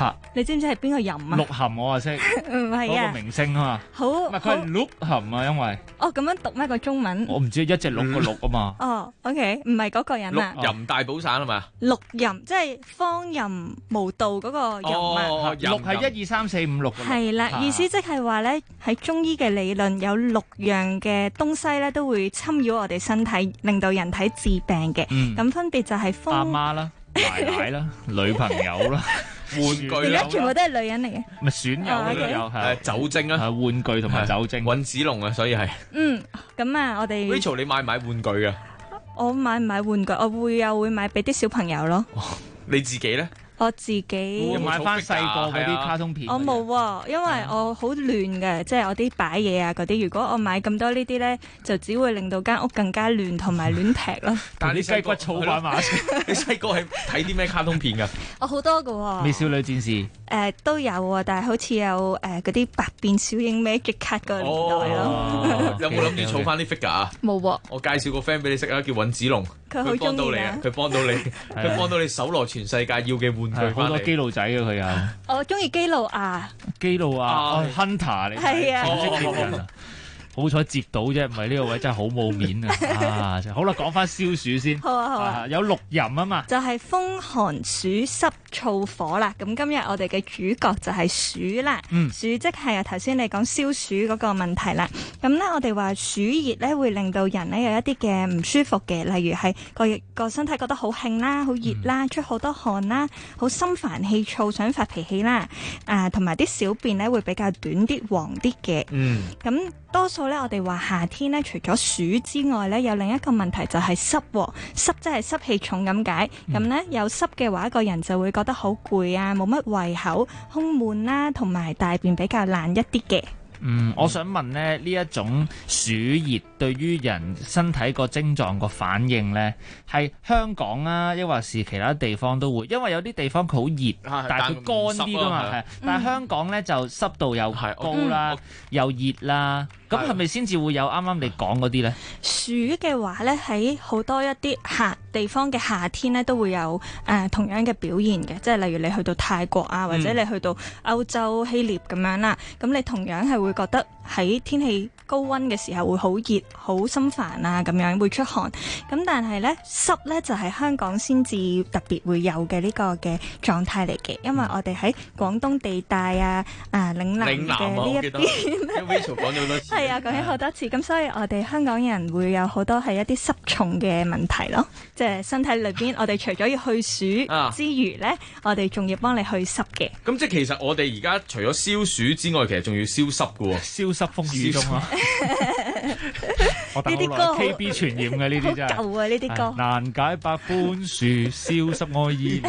嚇， 你知唔知係邊個吟啊？ 鹿晗我啊識， 唔係嗰個啊， 明星啊嘛。 好， 唔係佢係鹿晗啊，因為哦咁樣讀咩個中文？ 我唔知一隻鹿個鹿啊嘛。 哦，OK，唔係嗰個人啊。 淫大寶散係咪啊？ 鹿吟即係荒淫無道嗰個吟啊。 鹿係1、2、3、4、5、6。 係啦，意思即係話咧，喺中醫嘅理論有6樣嘅東西咧，都會侵擾我哋身體，令到人體致病嘅。咁分別就係阿媽啦、奶奶啦、女朋友啦、玩具啦， 而家全部都係女人嚟嘅。 咪損友都有係酒精啦， 係玩具同埋酒精。 尹子龍啊，所以係。 咁啊，我哋 Rachel 你買唔買玩具啊？ 我買唔買玩具？我會買俾啲小朋友咯。 你自己咧？ 我自己買翻細個嗰啲卡通片。 我冇喎，因為我好亂嘅，即係我啲擺嘢啊嗰啲。如果我買咁多呢啲咧，就只會令到間屋更加亂同埋亂劈咯。 但係你雞骨草翻馬你細個係睇啲咩卡通片㗎？ 我好多㗎喎。 美少女戰士都有啊，但係好似有嗰啲百變小櫻 Magic Card 嗰個年代咯。 有冇諗住儲翻啲 figure 啊？ 冇喎。 我介紹個 friend 俾你識啊，叫尹子龍。 佢好中意啊！ 佢幫到你，佢幫到你搜羅全世界要嘅玩具。 好多基路仔嘅佢有。 我中意基路亞。 基路亞 Hunter 嚟。 係啊。 潛跡獵人啊！好彩接到啫，唔係呢個位真係好冇面啊！好啦，講翻消暑先。 好啊好啊。 有6吟啊嘛。就係風寒暑濕燥火啦。咁今日我哋嘅主角就係暑啦。暑即係頭先你講消暑嗰個問題啦。咁咧我哋話暑熱咧會令到人咧有一啲嘅唔舒服嘅，例如係個身體覺得好興啦、好熱啦、出好多汗啦、好心煩氣躁、想發脾氣啦。同埋啲小便咧會比較短啲、黃啲嘅。咁多數咧，我哋話夏天咧，除咗暑之外咧，有另一個問題就係濕喎。濕即係濕氣重咁解。咁咧有濕嘅話，個人就會覺得好攰啊，冇乜胃口、胸悶啦，同埋大便比較爛一啲嘅。 我想問咧，呢一種暑熱對於人身體個症狀個反應咧，係香港啊，抑或是其他地方都會？因為有啲地方佢好熱，但係佢乾啲噶嘛，係。但係香港咧就濕度又高啦，又熱啦。咁係咪先至會有啱啱你講嗰啲咧？ 暑嘅話咧，喺好多一啲地方嘅夏天咧，都會有同樣嘅表現嘅，即係例如你去到泰國啊，或者你去到歐洲希臘咁樣啦，咁你同樣係會覺得喺天氣高溫嘅時候會好熱、好心煩啊，咁樣會出汗。咁但係咧濕咧就係香港先至特別會有嘅呢個嘅狀態嚟嘅，因為我哋喺廣東地帶啊、嶺南嘅呢一邊咧 ，Rachel 講咗好多次。 係啊，講咗好多次，咁所以我哋香港人會有好多係一啲濕重嘅問題咯，即係身體裏邊，我哋除咗要去暑之餘咧，我哋仲要幫你去濕嘅。 咁即係其實我哋而家除咗消暑之外，其實仲要消濕嘅喎， 消濕風雨中啊！我呢啲歌 KB 傳染嘅呢啲真係好舊啊！呢啲歌難解百般樹，消濕愛意。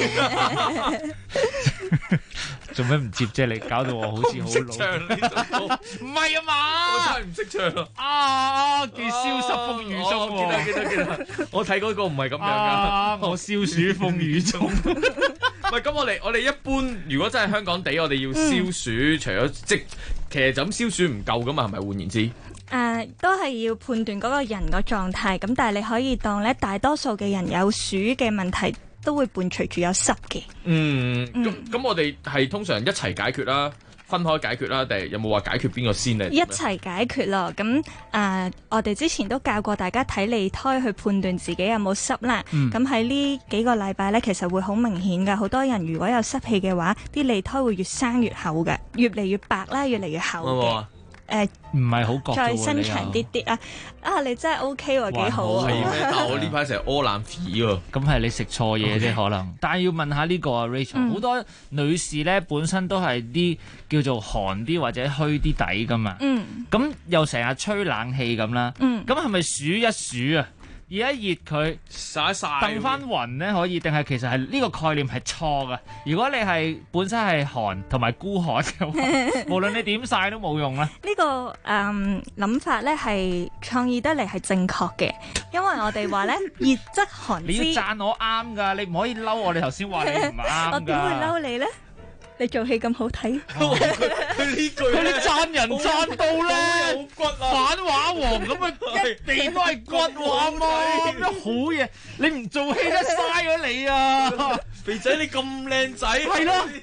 做咩唔接啫？你搞到我好似好老。 唱呢首歌唔係啊嘛？ 我真係唔識唱啊！叫消濕風雨中。 記得。我睇嗰個唔係咁樣噶。 我消暑風雨中。 喂，咁我哋一般如果真係香港地，我哋要消暑，除咗其實就咁消暑唔夠噶嘛？係咪換言之？ 都係要判斷嗰個人個狀態，咁但係你可以當咧，大多數嘅人有暑嘅問題都會伴隨住有濕嘅。 咁我哋係通常一齊解決啦，分開解決啦，定係有冇話解決邊個先呢？ 一齊解決咯。咁我哋之前都教過大家睇脷苔去判斷自己有冇濕啦。咁喺呢幾個禮拜咧，其實會好明顯噶。好多人如果有濕氣嘅話，啲脷苔會越生越厚嘅，越嚟越白啦，越嚟越厚嘅。 唔係好覺， 再伸長啲啲啊！你真係 OK 喎，幾好啊！ 係咩？但係我呢排成日屙冷屎喎。 咁係你食錯嘢啫，可能。但係要問下呢個啊 Rachel，好多女士咧本身都係啲叫做寒啲或者虛啲底噶嘛。咁又成日吹冷氣咁啦。咁係咪暑一暑啊？熱一熱佢曬晒， 掟翻雲咧可以，定係其實係呢個概念係錯噶？如果你係本身係寒同埋孤寒嘅話，無論你點曬都冇用啦。 呢個諗法咧係創意得嚟係正確嘅，因為我哋話咧熱則寒之。 你要讚我啱㗎，你唔可以嬲我。你頭先話你唔啱㗎。 我點會嬲你咧？你做戲咁好睇， 佢呢句你讚人讚到咧， 有骨啊！ 反話王咁啊，一地都係骨話嘛，咩好嘢？你唔做戲都嘥咗你啊！ 肥仔你咁靚仔， 係咯，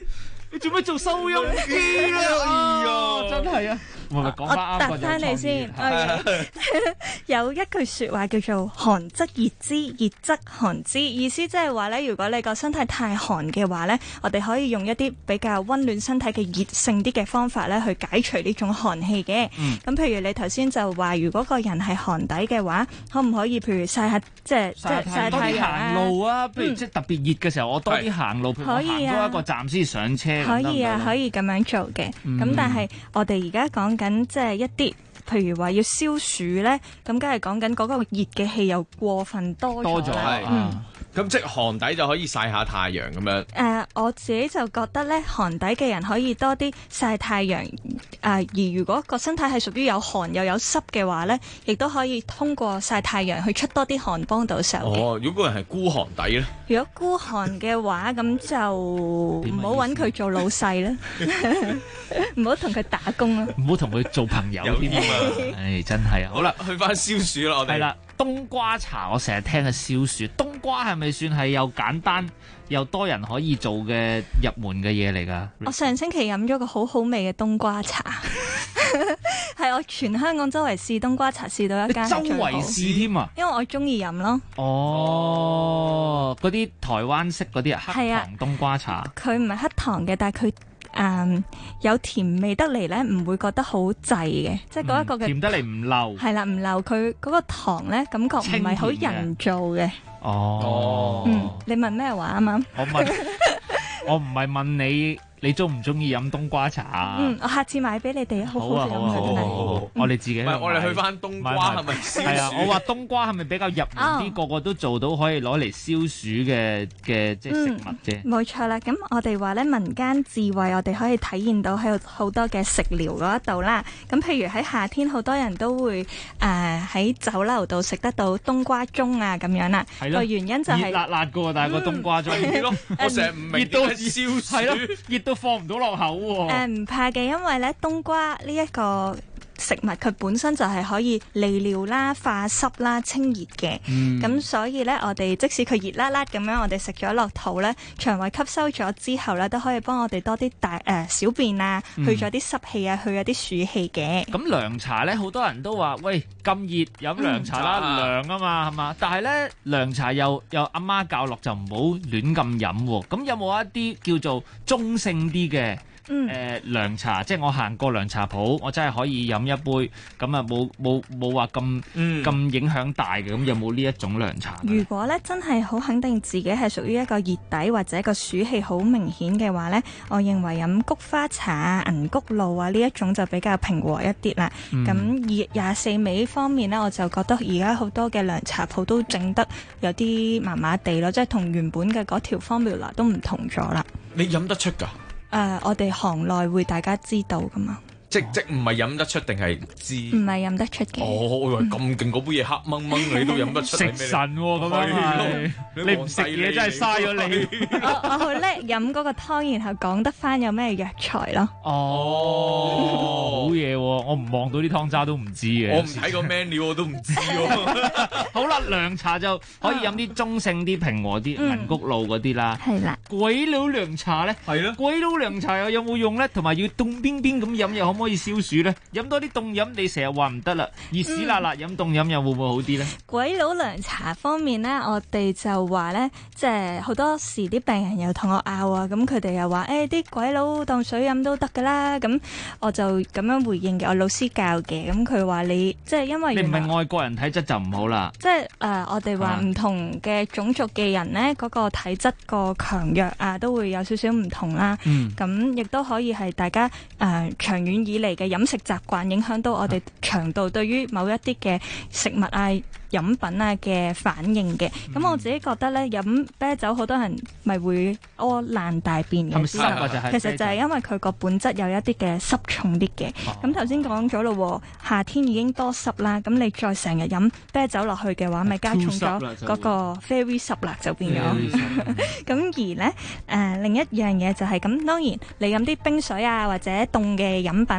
你做咩做收音機啊？哎呀，真係啊！我答翻你先。有一句説話叫做寒則熱之，熱則寒之，意思即係話咧，如果你個身體太寒嘅話咧，我哋可以用一啲比較溫暖身體嘅熱性啲嘅方法咧，去解除呢種寒氣嘅。咁譬如你頭先就話，如果個人係寒底嘅話，可唔可以譬如曬下即係曬太陽行路啊？譬如即係特別熱嘅時候，我多啲行路，譬如我行多一個站先上車。 可以啊，可以咁樣做嘅。咁但係我哋而家講緊即係一啲，譬如話要消暑咧，咁梗係講緊嗰個熱嘅氣又過分多咗啦。 咁即係寒底就可以曬下太陽咁樣。 我自己就覺得咧，寒底嘅人可以多啲曬太陽。而如果個身體係屬於有寒又有濕嘅話咧，亦都可以通過曬太陽去出多啲汗，幫到手嘅。 如果個人係孤寒底咧？ 如果孤寒嘅話，咁就唔好揾佢做老細啦，唔好同佢打工啦， 唔好同佢做朋友添啊！唉，真係啊！ 好啦，去翻消暑啦，我哋係啦。冬瓜茶我成日聽嘅消暑，冬瓜係咪算係又簡單又多人可以做嘅入門嘅嘢嚟㗎？ 我上星期飲咗個好好味嘅冬瓜茶，係我全香港周圍試冬瓜茶試到一間周圍試添啊！ 因為我中意飲咯。 哦，嗰啲台灣式嗰啲黑糖冬瓜茶， 佢唔係黑糖嘅，但係佢有甜味得嚟咧，唔會覺得好滯嘅，即係嗰一個嘅甜得嚟唔漏。係啦，唔漏。佢嗰個糖咧，感覺唔係好人造嘅。你問咩話啊嘛？ 我唔係問你。你中唔中意飲冬瓜茶？ 我下次買俾你哋，好好飲嘅真係。 我哋自己我哋去翻冬瓜係咪消暑？ 係啊，我話冬瓜係咪比較入門啲，個個都做到可以攞嚟消暑嘅即係食物啫。冇錯啦，咁我哋話咧民間智慧，我哋可以體現到喺好多嘅食療嗰一度啦。咁譬如喺夏天，好多人都會喺酒樓度食得到冬瓜盅啊咁樣啦。個原因就係熱辣辣嘅喎，但係個冬瓜盅係咯， 我成日唔明點解消暑係咯， 都放唔到落口喎。 唔怕嘅，因為咧冬瓜呢一個食物佢本身就係可以利尿啦、化濕啦、清熱嘅。咁所以咧，我哋即使佢熱辣辣咁樣，我哋食咗落肚咧，腸胃吸收咗之後咧，都可以幫我哋多啲小便啊，去咗啲濕氣啊，去咗啲暑氣嘅。 咁涼茶咧，好多人都話：喂，咁熱飲涼茶啦，涼啊嘛，係嘛？但係咧，涼茶又阿媽教落就唔好亂咁飲喎。咁有冇一啲叫做中性啲嘅？涼茶，即係我行過涼茶鋪，我真係可以飲一杯，咁啊冇話咁影響大嘅，咁有冇呢一種涼茶？ 如果咧真係好肯定自己係屬於一個熱底或者個暑氣好明顯嘅話咧，我認為飲菊花茶、銀菊露啊呢一種就比較平和一啲啦。咁24味方面呢，我就覺得而家好多嘅涼茶鋪都整得有啲麻麻地咯，即係同原本嘅嗰條 formula 都唔同咗啦。 你飲得出㗎？ 我哋行內會大家知道噶嘛？ 即唔係飲得出定係知？ 唔係飲得出嘅。 我以為咁勁嗰杯嘢黑掹掹，你都飲得出？ 食神喎咁樣，你唔食嘢真係嘥咗你。 我好叻飲嗰個湯，然後講得翻有咩藥材咯。 好嘢喎！我唔望到啲湯渣都唔知嘅。 我唔睇個 menu 我都唔知喎。 好啦，涼茶就可以飲啲中性啲、平和啲、銀菊露嗰啲啦。 係啦。 鬼佬涼茶咧，係咯。鬼佬涼茶又有冇用咧？同埋要凍冰冰咁飲又可唔可以消暑咧？飲多啲凍飲，你成日話唔得啦，熱屎辣辣飲凍飲又會唔會好啲咧？ 鬼佬涼茶方面咧，我哋就話咧，即係好多時啲病人又同我拗啊，咁佢哋又話啲鬼佬當水飲都得噶啦，咁我就咁樣回應嘅，我老師教嘅，咁佢話你即係因為你唔係外國人體質就唔好啦， 即係我哋話唔同嘅種族嘅人咧，嗰個體質個強弱啊都會有少少唔同啦，咁亦都可以係大家長遠以嚟嘅飲食習慣影響到我哋腸道對於某一啲嘅食物啊、飲品啊嘅反應嘅。咁我自己覺得咧，飲啤酒好多人咪會屙爛大便嘅。 其實就係因為佢個本質有一啲嘅濕重啲嘅。咁頭先講咗咯，夏天已經多濕啦，咁你再成日飲啤酒落去嘅話，咪加重咗嗰個 very 濕啦，就變咗。咁而咧另一樣嘢就係咁，當然你飲啲冰水啊或者凍嘅飲品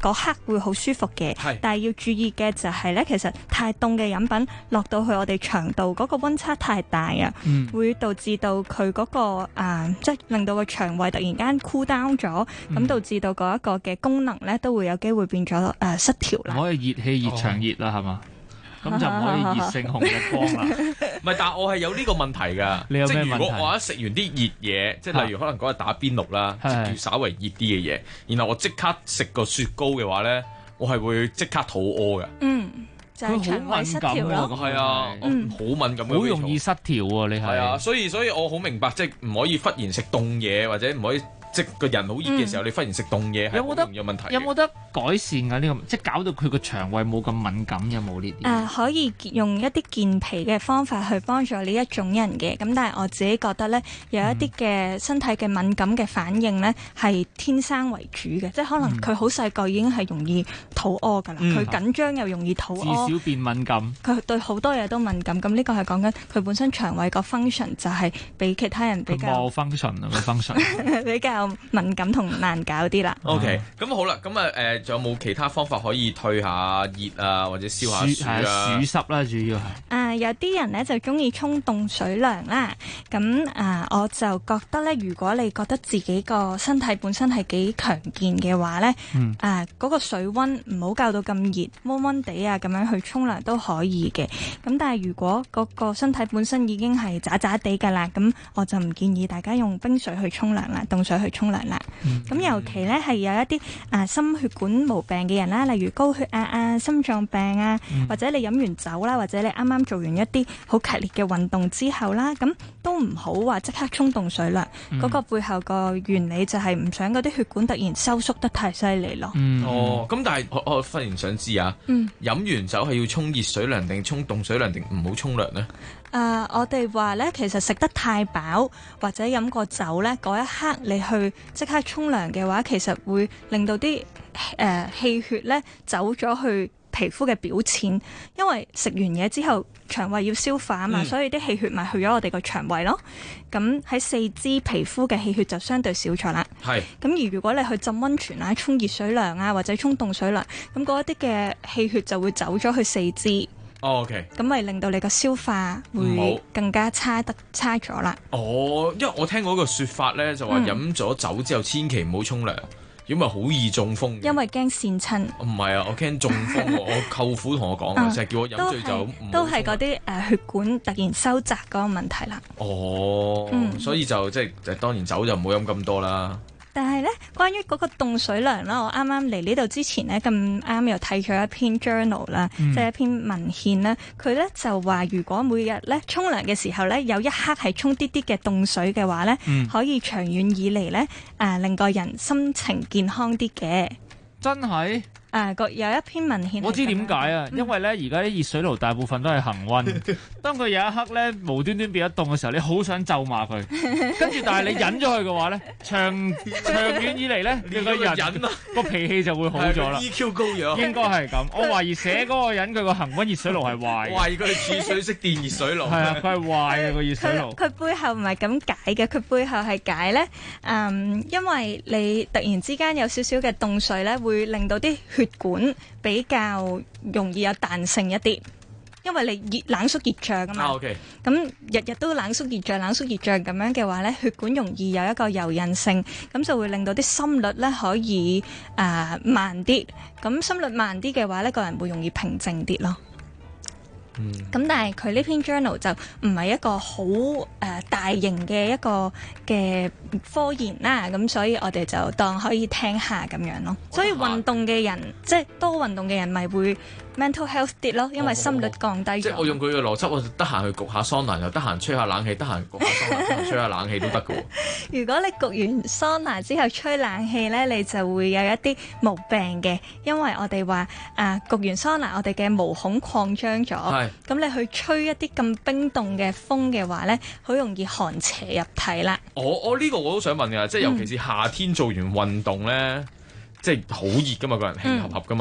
嗰刻會好舒服嘅，但係要注意嘅就係咧，其實太凍嘅飲品落到去我哋腸道嗰個溫差太大啊，會導致到佢嗰個即係令到個腸胃突然間 cool down 咗，咁導致到嗰一個嘅功能咧都會有機會變咗失調啦。 唔可以熱氣熱腸熱啦，係嘛？咁就唔可以熱性紅日光啦。 唔係，但係我係有呢個問題㗎。 你有咩問題？ 即係如果我一食完啲熱嘢，即係例如可能嗰日打邊爐啦，食住稍微熱啲嘅嘢，然後我即刻食個雪糕嘅話咧，我係會即刻肚屙嘅。 就係腸胃失調咯。 係啊，好敏感嘅， 好容易失調喎。你係啊，所以我好明白，即係唔可以忽然食凍嘢，或者唔可以。即個人好熱嘅時候，你忽然食凍嘢，係好容易有問題。 有冇得改善㗎？呢個即係搞到佢個腸胃冇咁敏感，有冇呢啲？ 可以用一啲健脾嘅方法去幫助呢一種人嘅。咁但係我自己覺得咧，有一啲嘅身體嘅敏感嘅反應咧，係天生為主嘅，即係可能佢好細個已經係容易肚屙㗎啦。佢緊張又容易肚屙， 至少變敏感。 佢對好多嘢都敏感。咁呢個係講緊佢本身腸胃個 function 就係比其他人比較冇 function 啊，個 function 比較敏感同難搞啲啦。 OK，咁好啦，咁仲有冇其他方法可以退下熱啊，或者消下暑啊？ 暑濕啦，主要係。 有啲人咧就中意沖凍水涼啦。咁我就覺得咧，如果你覺得自己個身體本身係幾強健嘅話咧，嗰個水溫唔好校到咁熱，溫溫地啊咁樣去沖涼都可以嘅。咁但係如果嗰個身體本身已經係渣渣地㗎啦，咁我就唔建議大家用冰水去沖涼啦，凍水去沖涼啦。咁尤其咧係有一啲心血管毛病嘅人啦，例如高血壓啊、心臟病啊，或者你飲完酒啦，或者你啱啱做完一啲好劇烈嘅運動之後啦，咁都唔好話即刻沖凍水啦。嗰個背後個原理就係唔想嗰啲血管突然收縮得太犀利咯。 咁但係我忽然想知啊，飲完酒係要沖熱水涼定沖凍水涼定唔好沖涼呢？ 我哋話咧，其實食得太飽或者飲過酒咧，嗰一刻你去即刻沖涼嘅話，其實會令到啲氣血咧走咗去皮膚嘅表淺，因為食完嘢之後腸胃要消化啊嘛，所以啲氣血咪去咗我哋個腸胃咯。咁喺四肢皮膚嘅氣血就相對少咗啦。咁而如果你去浸溫泉啊、沖熱水涼啊或者沖凍水涼，咁嗰一啲嘅氣血就會走咗去四肢。 OK， 咁咪令到你個消化會更加差咗啦。 因為我聽過一個說法咧，就話飲咗酒之後千祈唔好沖涼，因為好易中風。 因為驚跣親。唔係啊，我驚中風。我舅父同我講嘅，就係叫我飲醉酒都係嗰啲血管突然收窄嗰個問題啦。 所以就當然酒就唔好飲咁多啦。 但係咧，關於嗰個凍水涼啦，我啱啱嚟呢度之前咧，咁啱又睇咗一篇 journal 啦，即係一篇文獻啦。佢咧就話，如果每日咧沖涼嘅時候咧，有一刻係沖啲啲嘅凍水嘅話咧，可以長遠以嚟咧，令個人心情健康啲嘅。 真係？ 有一篇文獻， 我知點解啊，因為咧而家啲熱水爐大部分都係恆溫，當佢有一刻咧無端端變咗凍嘅時候，你好想咒罵佢，跟住但係你忍咗佢嘅話咧，長遠以嚟咧，你個人個脾氣就會好咗啦。 EQ 高咗， 應該係咁。我懷疑寫嗰個人佢個恆溫熱水爐係壞， 懷疑佢係儲水式電熱水爐。 係啊，佢係壞嘅個熱水爐。 佢背後唔係咁解嘅，佢背後係解咧，因為你突然之間有少少嘅凍水咧，會令到啲血管比較容易有彈性一啲，因為你冷縮熱脹啊嘛。咁日日都冷縮熱脹咁樣嘅話咧，血管容易有一個柔韌性，咁就會令到啲心率咧可以慢啲。咁心率慢啲嘅話咧，個人會容易平靜啲咯。咁但係佢呢篇 journal 就唔係一個好大型嘅一個嘅科研啦，咁所以我哋就當可以聽下咁樣咯。所以運動嘅人，即係多運動嘅人咪會 mental health 啲咯，因為心率降低咗。 即係我用佢嘅邏輯，我得閒去焗下桑拿，又得閒吹下冷氣，得閒焗下桑拿，得閒吹下冷氣都得㗎喎。 如果你焗完桑拿之後吹冷氣咧，你就會有一啲毛病嘅，因為我哋話焗完桑拿，我哋嘅毛孔擴張咗，咁你去吹一啲咁冰凍嘅風嘅話咧，好容易寒邪入體啦。 我呢個我都想問㗎，即係尤其是夏天做完運動咧，即係好熱㗎嘛，個人氣合合㗎嘛。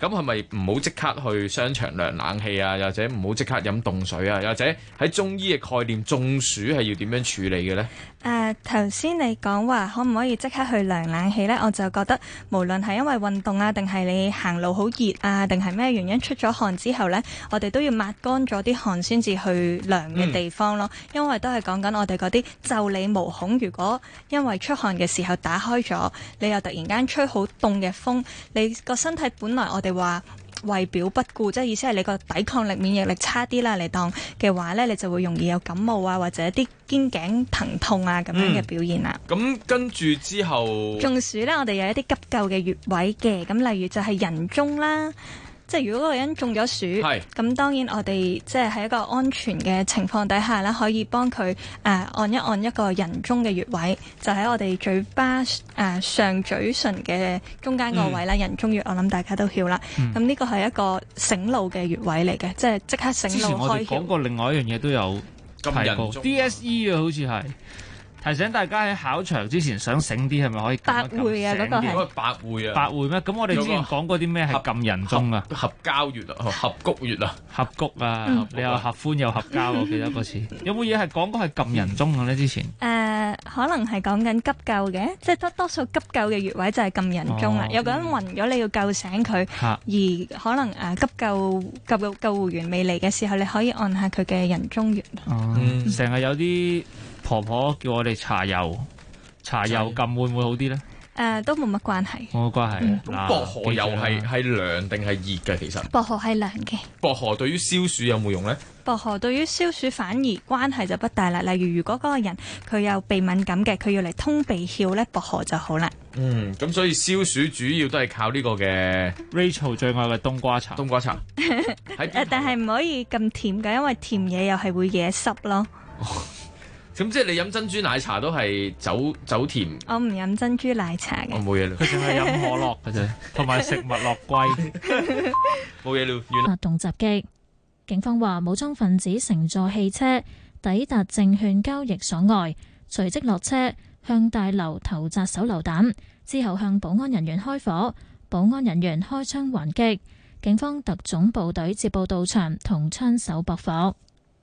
咁係咪唔好即刻去商場涼冷氣啊？又或者唔好即刻飲凍水啊？又或者喺中醫嘅概念，中暑係要點樣處理嘅呢？ 頭先你講話可唔可以即刻去涼冷氣呢？我就覺得無論係因為運動啊，定係你行路好熱啊，定係咩原因出咗汗之後呢，我哋都要抹乾咗啲汗先至去涼嘅地方咯。因為都係講緊我哋嗰啲腠理毛孔，如果因為出汗嘅時候打開咗，你又突然間吹好凍嘅風，你個身體本來我哋話為表不顧，即係意思係你個抵抗力、免疫力差啲啦，嚟當嘅話呢，你就會容易有感冒啊，或者啲肩頸疼痛啊咁樣嘅表現啦。 咁跟住之後， 中暑呢，我哋有一啲急救嘅穴位嘅，咁例如就係人中啦。即係如果嗰個人中咗暑，咁當然我哋即係喺一個安全嘅情況底下咧，可以幫佢按一按一個人中嘅穴位，就喺我哋嘴巴上嘴唇嘅中間個位啦。人中穴我諗大家都曉啦。咁呢個係一個醒腦嘅穴位嚟嘅，即係即刻醒腦開竅。之前我哋講過另外一樣嘢都有提過 DSE 啊，好似係。提醒大家喺考場之前想醒啲，係咪可以百會啊？嗰個係百會啊！ 百會咩？咁我哋之前講過啲咩係撳人中啊？ 合交穴啊，合谷穴啊， 合谷啊！你又合歡又合交，我記得嗰次有冇嘢係講過係撳人中嘅咧？之前可能係講緊急救嘅，即係多數急救嘅穴位就係撳人中啦。有個人暈咗，你要救醒佢，而可能急救護員未嚟嘅時候，你可以按下佢嘅人中穴。 成日有啲婆婆叫我哋搽油撳會唔會好啲呢？ 都冇乜關係。 冇乜關係。 咁薄荷油係涼定係熱嘅？其實薄荷係涼嘅。 薄荷對於消暑有冇用呢？ 薄荷對於消暑反而關係就不大啦。例如果嗰個人佢有鼻敏感嘅，佢要嚟通鼻竅呢，薄荷就好啦。 咁所以消暑主要都係靠呢個嘅 Rachel 最愛嘅冬瓜茶。 冬瓜茶， 但係唔可以咁甜嘅，因為甜嘢又係會惹濕咯。 咁即係你飲珍珠奶茶都係走甜？ 我唔飲珍珠奶茶嘅。 我冇嘢啦。 佢淨係飲可樂嘅啫，同埋食麥樂龜。 冇嘢啦。 發動襲擊，警方話武裝分子乘坐汽車抵達證券交易所外，隨即落車向大樓投擲手榴彈，之後向保安人員開火，保安人員開槍還擊，警方特種部隊接報到場同槍手駁火。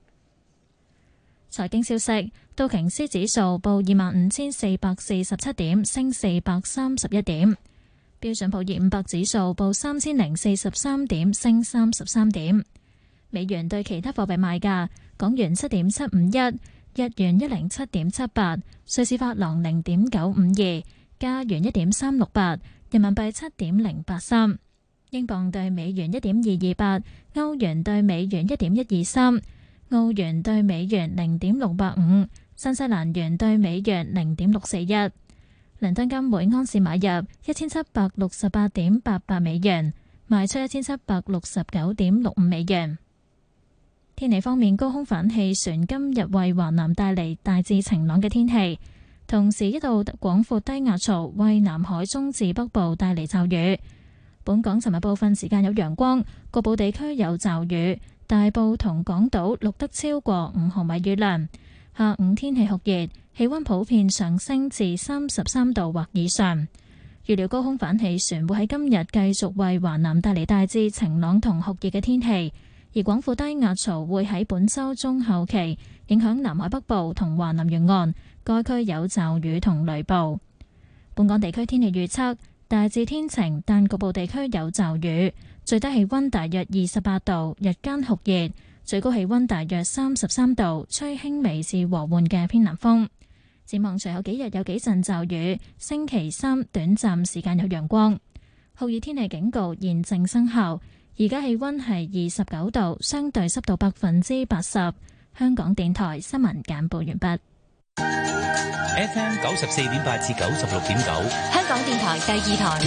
財經消息，道瓊斯指數報25,447點，升431點；標準普爾500指數報3,043點，升33點。美元對其他貨幣賣價：港元7.751，日元107.78，瑞士法郎0.952，加元1.368，人民幣7.083，英鎊對美元1.228，歐元對美元1.123。澳元對美元0.685，新西蘭元對美元0.641。倫敦金每安士買入1768.88美元，賣出1769.65美元。天氣方面，高空反氣旋今日為華南帶嚟大致晴朗嘅天氣，同時一道廣闊低壓槽為南海中至北部帶嚟驟雨。本港尋日部分時間有陽光，局部地區有驟雨。大埔同港島錄得超過5毫米雨量。下午天氣酷熱，氣溫普遍上升至33度或以上。預料高空反氣旋會喺今日繼續為華南帶嚟大致晴朗同酷熱嘅天氣，而廣闊低壓槽會喺本週中後期影響南海北部同華南沿岸，該區有驟雨同雷暴。本港地區天氣預測大致天晴，但局部地區有驟雨。最低氣溫大約28度，日間酷熱，最高氣溫大約33度，吹輕微至和緩嘅偏南風。展望隨後幾日有幾陣驟雨，星期三短暫時間有陽光。酷熱天氣警告現正生效。而家氣溫係29度，相對濕度80%。香港電台新聞簡報完畢。 FM 94.8至96.9， 香港電台第二台。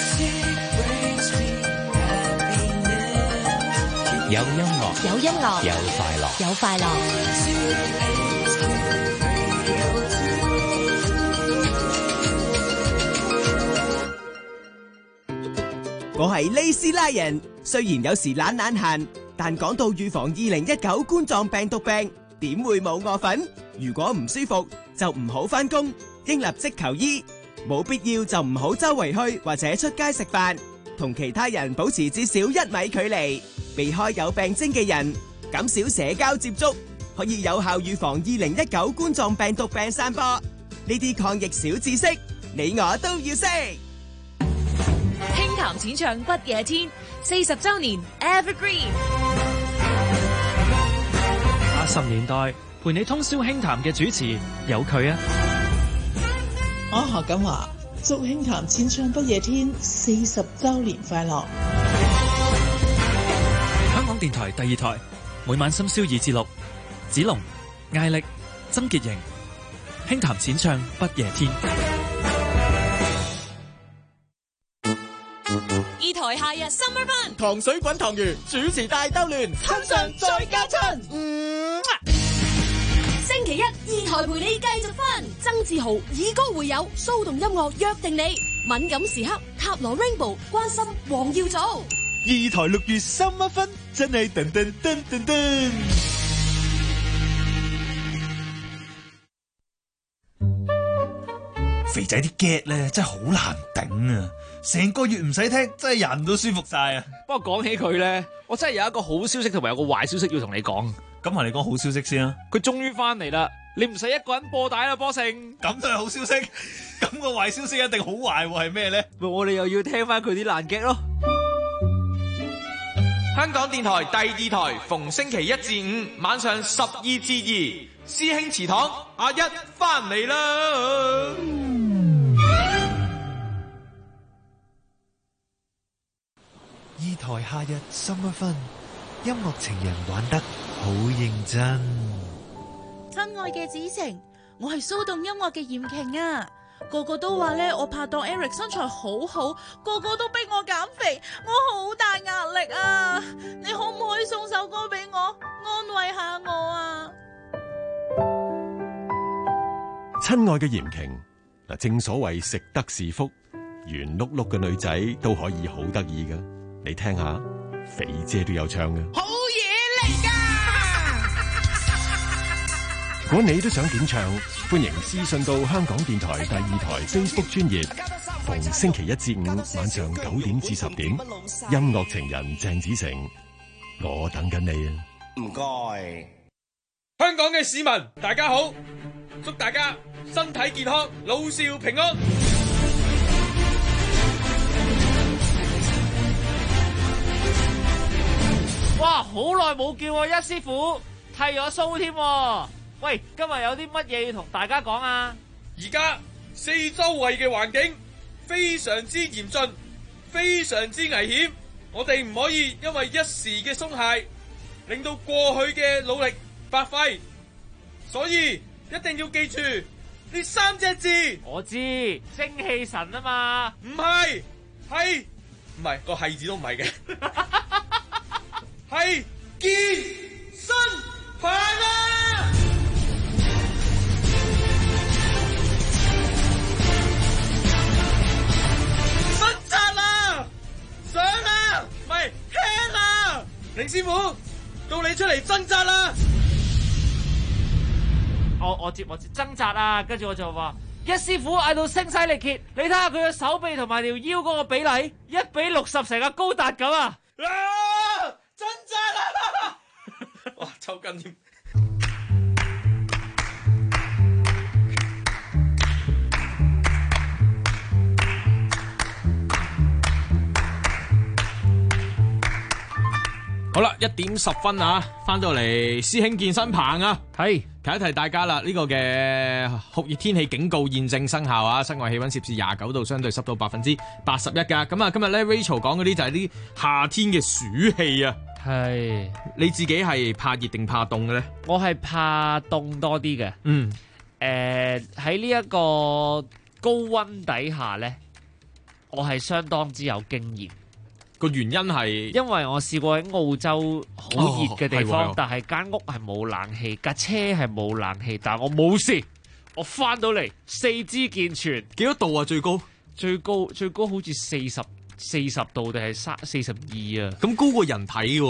有音樂， 有音樂， 有快樂， 有快樂。 我係利斯拉人，雖然有時懶閒，但講到預防2019冠狀病毒病，點會冇我份？如果唔舒服就唔好返工，應立即求醫，冇必要就唔好周圍去或者出街食飯。 同其他人保持至少1米距離，避開有病徵嘅人，減少社交接觸，可以有效預防2019冠狀病毒病散播。呢啲抗疫小知識，你我都要識。 輕談淺唱不夜天40週年 Evergreen。 80年代陪你通宵輕談嘅主持有佢啊！ 我何錦華祝輕談淺唱不夜天40週年快樂！ 香港電台第2台每晚深宵2至6，子龍、艾力、曾潔瑩，輕談淺唱不夜天。 二台夏日 Summer Fun， 糖水滾糖魚，主持大兜亂， 親上再加親。星期一，二台陪你繼續分。曾志豪以歌會友，騷動音樂約定你。敏感時刻，塔羅 Rainbow 關心黃耀祖。 二台6月 Summer Fun， 真係噔噔噔噔噔。 肥仔啲 get 咧真係好難頂啊！成個月唔使聽，真係人都舒服晒啊！ 不過講起佢咧，我真係有一個好消息同埋有個壞消息要同你講。 咁同你講好消息先啊！ 佢終於翻嚟啦，你唔使一個人播帶啦，波勝。 咁都係好消息。咁個壞消息一定好壞喎，係咩咧？ 我哋又要聽翻佢啲爛 gag 咯。 香港電台第2台，逢星期1至5晚上12至2，師兄祠堂阿一翻嚟啦！ 二台夏日 Summer Fun， 音樂情人玩得好認真。 親愛嘅子晴，我係騷動音樂嘅嚴瓊啊！個個都話咧，我拍檔 Eric 身材好好，個個都逼我減肥，我好大壓力啊！你可唔可以送首歌俾我，安慰下我啊？ 親愛嘅嚴瓊，嗱，正所謂食得是福，圓碌碌嘅女仔都可以好得意噶。你聽下，肥姐都有唱嘅。 好嘢嚟㗎！ 如果你都想點唱，歡迎私信到香港電台第2台 Facebook 專頁，逢星期1至5晚上9點至10點，音樂情人鄭子誠，我等緊你啊！ 唔該，香港嘅市民大家好，祝大家身體健康，老少平安。 哇，好耐冇見喎，一師傅剃咗鬚添。喂，今日有啲乜嘢要同大家講啊？ 而家四周圍嘅環境非常之嚴峻，非常之危險，我哋唔可以因為一時嘅鬆懈，令到過去嘅努力白費。所以一定要記住呢3隻字。 我知，精氣神啊嘛。 唔係，係唔係個係字都唔係嘅，係健身棒啊！掙扎啦，上啦，唔係聽啦，凌師傅，到你出嚟掙扎啦！ 我接掙扎啊，跟住我就話一師傅嗌到聲嘶力竭，你睇下佢嘅手臂同埋條腰嗰個比例1比60，成個高達咁啊！ 掙扎啦！哇，抽筋添。 好啦，1點10分啊，翻到嚟師兄健身棚啊，係提一提大家啦，呢個嘅酷熱天氣警告現正生效啊，室外氣溫攝氏29度，相對濕度81%噶。咁啊，今日咧 Rachel 講嗰啲就係啲夏天嘅暑氣啊。係你自己係怕熱定怕凍嘅咧？ 我係怕凍多啲嘅。喺呢一個高溫底下咧，我係相當之有經驗。 個原因係因為我試過喺澳洲好熱嘅地方，但係間屋係冇冷氣，架車係冇冷氣，但係我冇事，我翻到嚟四肢健全。 幾多度啊？最高好似40度定係42啊？ 咁高過人體嘅，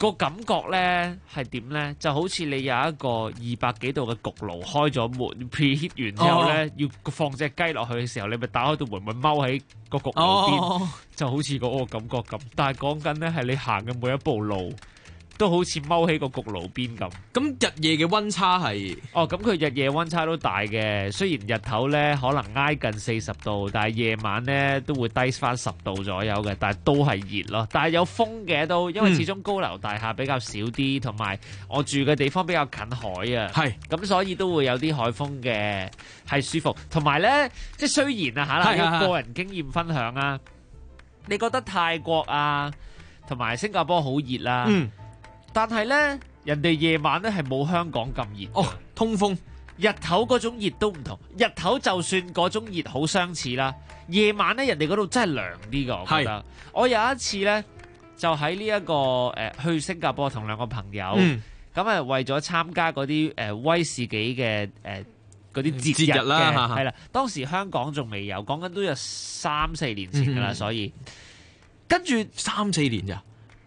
個感覺咧係點咧？就好似你有一個200幾度嘅焗爐開咗門 preheat 完之後咧，要放隻雞落去嘅時候，你咪打開道門，咪踎喺個焗爐邊，就好似嗰個感覺咁。但係講緊咧係你行嘅每一步路，都好似踎喺個焗爐邊咁。 咁日夜嘅溫差係？ 咁佢日夜溫差都大嘅。雖然日頭咧可能挨近40度，但係夜晚咧都會低翻10度左右嘅。但係都係熱咯。但係有風嘅都，因為始終高樓大廈比較少啲，同埋我住嘅地方比較近海啊。 係咁，所以都會有啲海風嘅，係舒服。同埋咧，即係雖然啊嚇啦，個人經驗分享啊，你覺得泰國啊同埋新加坡好熱啦？但係咧，人哋夜晚咧係冇香港咁熱。 通風。 日頭嗰種熱都唔同，日頭就算嗰種熱好相似啦，夜晚咧人哋嗰度真係涼啲㗎。我覺得。我有一次咧，就喺呢一個去新加坡同2個朋友，咁為咗參加嗰啲威士忌嘅嗰啲節日啦，係啦，當時香港仲未有，講緊都有3-4年前㗎啦，所以跟住 3-4年咋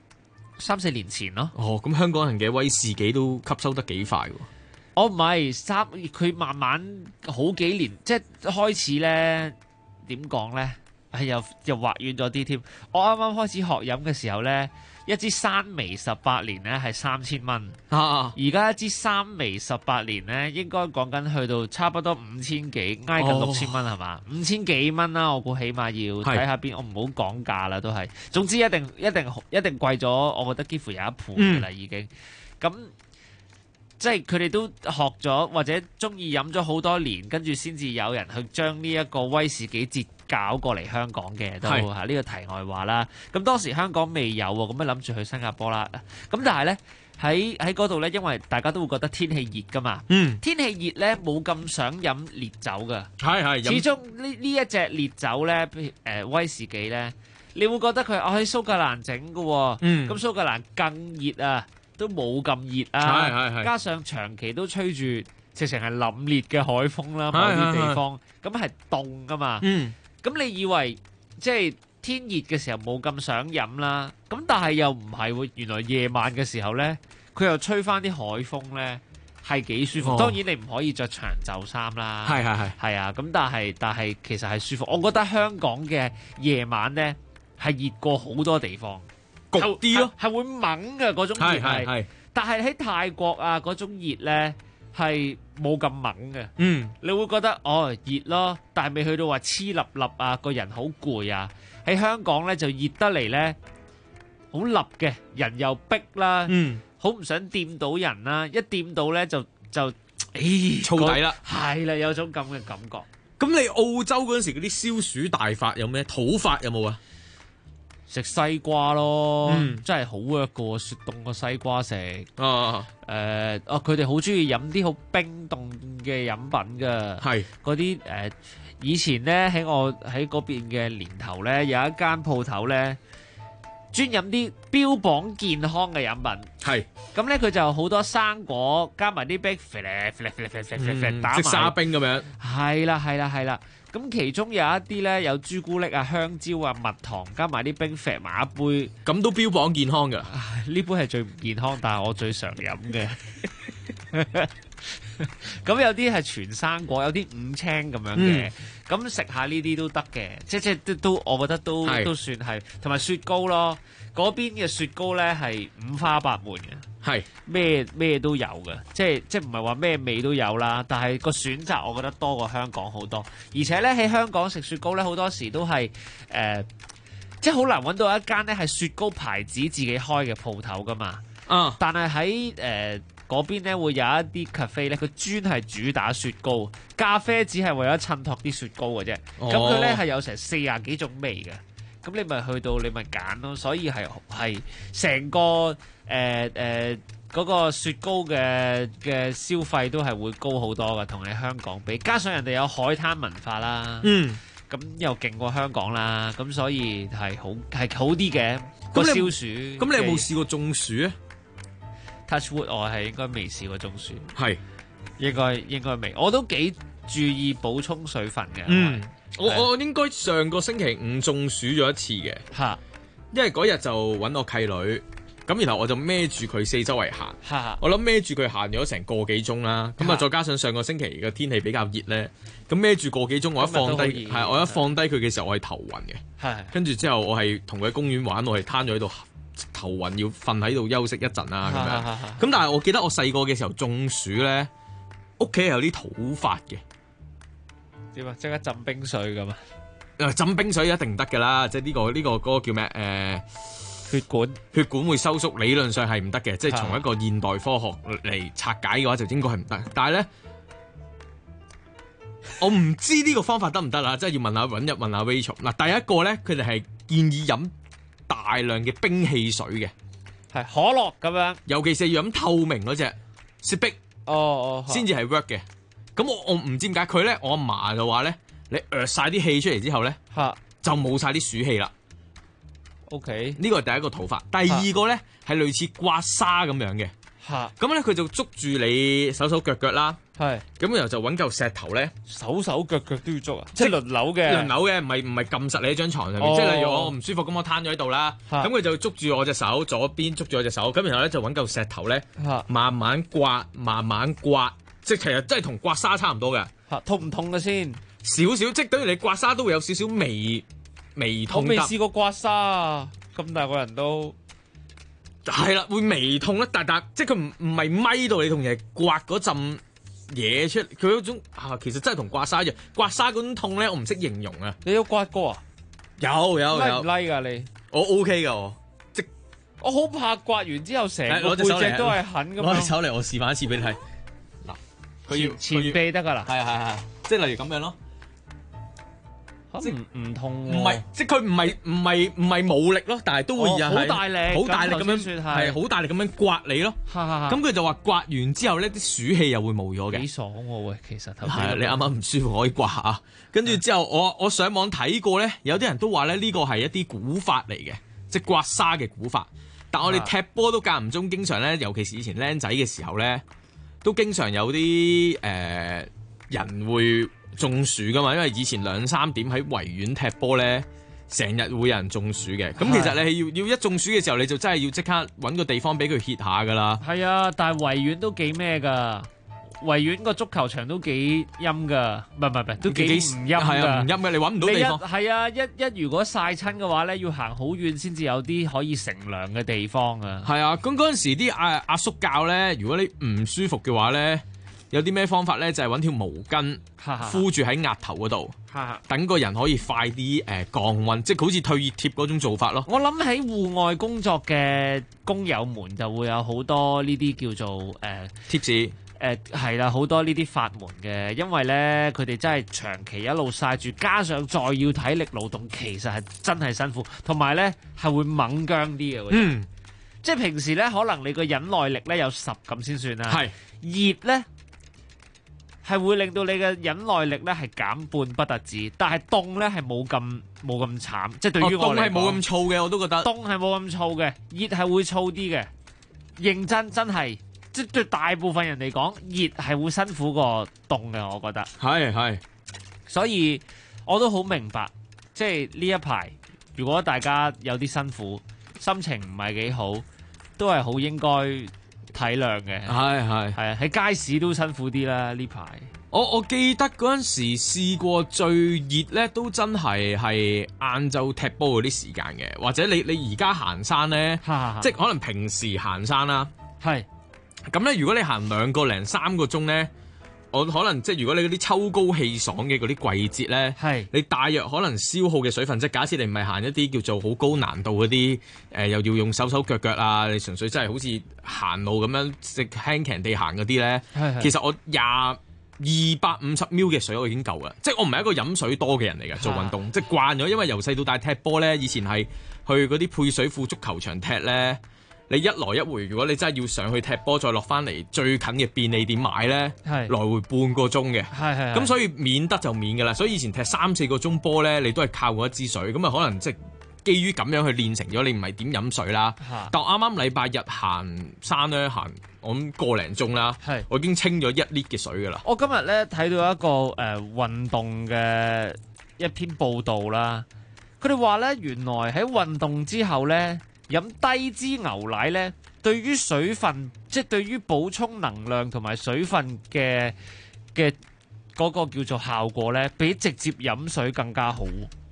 ？3-4年前咯。 咁香港人嘅威士忌都吸收得幾快喎？ 唔係佢慢慢好幾年，即係開始咧點講咧？又滑遠咗啲添。我啱啱開始學飲嘅時候咧，一支山眉18年咧係3000蚊。而家一支山眉18年咧，應該講緊去到差不多5000幾，挨近6000蚊係嘛？5000幾蚊啦，我估起碼要睇下邊。我唔好講價啦，都係。總之一定貴咗，我覺得幾乎有1倍㗎啦，已經。咁即係佢哋都學咗或者中意飲咗好多年，跟住先至有人去將呢一個威士忌節搞過嚟香港嘅，都係呢個題外話啦。咁當時香港未有喎，咁樣諗住去新加坡啦。咁但係咧喺嗰度咧，因為大家都會覺得天氣熱噶嘛，天氣熱咧冇咁想飲烈酒噶，始終呢一隻烈酒咧，譬如威士忌咧，你會覺得佢喺蘇格蘭整嘅喎，咁蘇格蘭更熱啊！都冇咁熱啊，加上長期都吹住直情係凜冽嘅海風啦，某啲地方咁係凍噶嘛。咁你以為即係天熱嘅時候冇咁想飲啦，咁但係又唔係喎，原來夜晚嘅時候咧，佢又吹翻啲海風咧，係幾舒服。當然你唔可以着長袖衫啦，係啊，咁但係其實係舒服。我覺得香港嘅夜晚咧係熱過好多地方。焗啲咯，係會猛嘅嗰種熱係，但係喺泰國啊嗰種熱咧係冇咁猛嘅。你會覺得熱咯，但係未去到話黐立立啊，個人好攰啊。喺香港咧就熱得嚟咧，好立嘅，人又逼啦，好唔想掂到人啦，一掂到咧就燥底啦， 係啦，有種咁嘅感覺。 咁你澳洲嗰陣時嗰啲消暑大法有咩？土法有冇啊？ 食西瓜咯，真係好 work 噶，雪凍個西瓜食。佢哋好中意飲啲好冰凍嘅飲品噶，係嗰啲以前咧喺我喺嗰邊嘅年頭咧，有一間鋪頭咧，專飲啲標榜健康嘅飲品。係咁咧，佢就好多生果加埋啲冰，打埋即沙冰咁樣。 係啦。咁其中有一啲咧，有朱古力啊、香蕉啊、蜜糖，加埋啲冰啡埋一杯， 咁都標榜健康㗎。 呢杯係最唔健康，但係我最常飲嘅。咁有啲係全生果，有啲五青咁樣嘅，咁食下呢啲都得嘅，即都我覺得都算係，同埋雪糕咯。嗰邊嘅雪糕咧係五花八門嘅，係咩都有嘅，即唔係話咩味都有啦。但係個選擇我覺得多過香港好多，而且咧喺香港食雪糕咧好多時都係即係好難揾到一間咧係雪糕牌子自己開嘅鋪頭噶嘛。但係喺嗰邊咧會有一啲 cafe 咧，佢專係主打雪糕，咖啡只係為咗襯托啲雪糕嘅啫。咁佢咧係有成40幾種味嘅。咁你咪去到你咪揀咯，所以係成個嗰個雪糕嘅消費都係會高好多嘅，同你香港比。加上人哋有海灘文化啦，咁又勁過香港啦，咁所以係好啲嘅個消暑。 咁你有冇試過中暑啊 ？Touch wood， 我係應該未試過中暑，係應該未。我都幾注意補充水分嘅。 我應該上個星期五中暑咗一次嘅，因為嗰日就揾我契女， 咁然後我就孭住佢四周圍行，我諗孭住佢行咗成個幾鐘啦。咁啊，再加上上個星期嘅天氣比較熱咧，咁孭住個幾鐘，我一放低佢嘅時候，我係頭暈嘅。跟住之後我係同佢喺公園玩，我係攤咗喺度頭暈，要瞓喺度休息一陣啦咁樣。咁但係我記得我細個嘅時候中暑咧，屋企係有啲土法嘅。 點啊？即刻浸冰水咁啊？ 浸冰水一定得㗎啦，即係呢個嗰個叫咩？血管會收縮，理論上係唔得嘅，即係從一個現代科學嚟拆解嘅話，就應該係唔得。但係咧，我唔知呢個方法得唔得啦，即係要問下 Rachel。嗱，第一個咧，佢哋係建議飲大量嘅冰汽水嘅， 係可樂咁樣， 尤其是要飲透明嗰隻雪碧，先至係 work 嘅。咁我唔知點解佢咧，我阿嫲就話咧，你晒啲氣出嚟之後咧，就冇晒啲暑氣啦。 OK， 呢個係第一個土法。第二個咧係類似刮痧咁樣嘅，咁咧佢就捉住你手手腳腳啦，咁然後就揾嚿石頭咧， 手手腳腳都要捉啊，即係輪流嘅，唔係撳實你喺張床上面，即係例如我唔舒服咁，我攤咗喺度啦，咁佢就捉住我隻手，左邊捉住我隻手，咁然後咧就揾嚿石頭咧，慢慢刮，即係其實真係同刮痧差唔多嘅。 痛唔痛嘅先？ 少少，即係等於你刮痧都會有少少微痛。 我未試過刮痧啊，咁大個人都係啦，會微痛啦，但即係佢唔係咪到你痛，而係刮嗰陣嘢出嚟，佢嗰種其實真係同刮痧一樣。刮痧嗰種痛咧，我唔識形容啊。 你有刮過啊？ 有唔拉㗎你？ 我 OK 㗎， 我好怕刮完之後成個背脊都係痕咁。 攞隻手嚟，我示範一次俾你睇。嗱，佢要前臂得㗎啦。 係，即係例如咁樣咯。 即唔痛， 唔係，即係佢唔係冇力咯，但係都會有好大力咁樣，係好大力咁樣刮你咯。咁佢就話刮完之後咧，啲暑氣又會冇咗嘅。 幾爽喎喂，其實係你啱啱唔舒服可以刮下。跟住之後我上網睇過咧，有啲人都話咧呢個係一啲古法嚟嘅，即係刮痧嘅古法。但我哋踢波都間唔中，經常咧，尤其是以前僆仔嘅時候咧，都經常有啲人會中暑噶嘛，因為以前2-3點喺維園踢波咧，成日會有人中暑嘅。咁其實你係要一中暑嘅時候，你就真係要即刻揾個地方俾佢歇下噶啦。 係啊，但係維園都幾咩噶，維園個足球場都幾陰噶，唔係都幾唔陰噶， 係啊，唔陰嘅，你揾唔到地方。 係啊，一如果曬親嘅話咧，要行好遠先至有啲可以乘涼嘅地方啊。 係啊，咁嗰陣時啲阿叔教咧，如果你唔舒服嘅話咧，有啲咩方法咧？就係揾條毛巾敷住喺額頭嗰度，等個人可以快啲降溫，即係好似退熱貼嗰種做法咯。 我諗喺戶外工作嘅工友們就會有好多呢啲叫做貼士， 係啦，好多呢啲法門嘅，因為咧佢哋真係長期一路曬住，加上再要體力勞動，其實係真係辛苦，同埋咧係會猛僵啲嘅。即係平時咧可能你個忍耐力咧有10咁先算啦，係熱咧。係會令到你嘅忍耐力咧係減半不特止，但係凍咧係冇咁慘，即係對於我嚟講， 凍係冇咁燥嘅，我都覺得凍係冇咁燥嘅，熱係會燥啲嘅。認真係，即係對大部分人嚟講，熱係會辛苦過凍嘅，我覺得係， 所以我都好明白，即係呢一排如果大家有啲辛苦，心情唔係幾好，都係好應該體諒嘅，係啊，喺街市都辛苦啲啦呢排。 我記得嗰陣時試過最熱咧，都真係晏晝踢波嗰啲時間嘅，或者你而家行山咧，即係可能平時行山啦，係咁咧。如果你行2個零3個鐘咧，我可能即係如果你嗰啲秋高氣爽嘅嗰啲季節咧，係你大約可能消耗嘅水分，即係假設你唔係行一啲叫做好高難度嗰啲，又要用手手腳腳啊，你純粹真係好似行路咁樣即輕騎地行嗰啲咧，其實我250 ml 嘅水我已經夠啦，即係我唔係一個飲水多嘅人嚟嘅，做運動即係慣咗，因為由細到大踢波咧，以前係去嗰啲配水庫足球場踢咧。你一來一回，如果你真係要上去踢波，再落翻嚟最近嘅便利店買咧，來回半個鐘嘅，咁所以免得就免㗎啦。所以以前踢3-4個鐘波咧，你都係靠嗰一支水，咁啊可能即係基於咁樣去練成咗，你唔係點飲水啦。但我啱啱禮拜日行山咧，行我諗個零鐘啦，我已經清咗1 lit 嘅水㗎啦。 我今日咧睇到一個運動嘅一篇報道啦，佢哋話咧原來喺運動之後咧， 飲低脂牛奶咧，對於水分，即係對於補充能量同埋水分嘅嗰個叫做效果咧，比直接飲水更加好。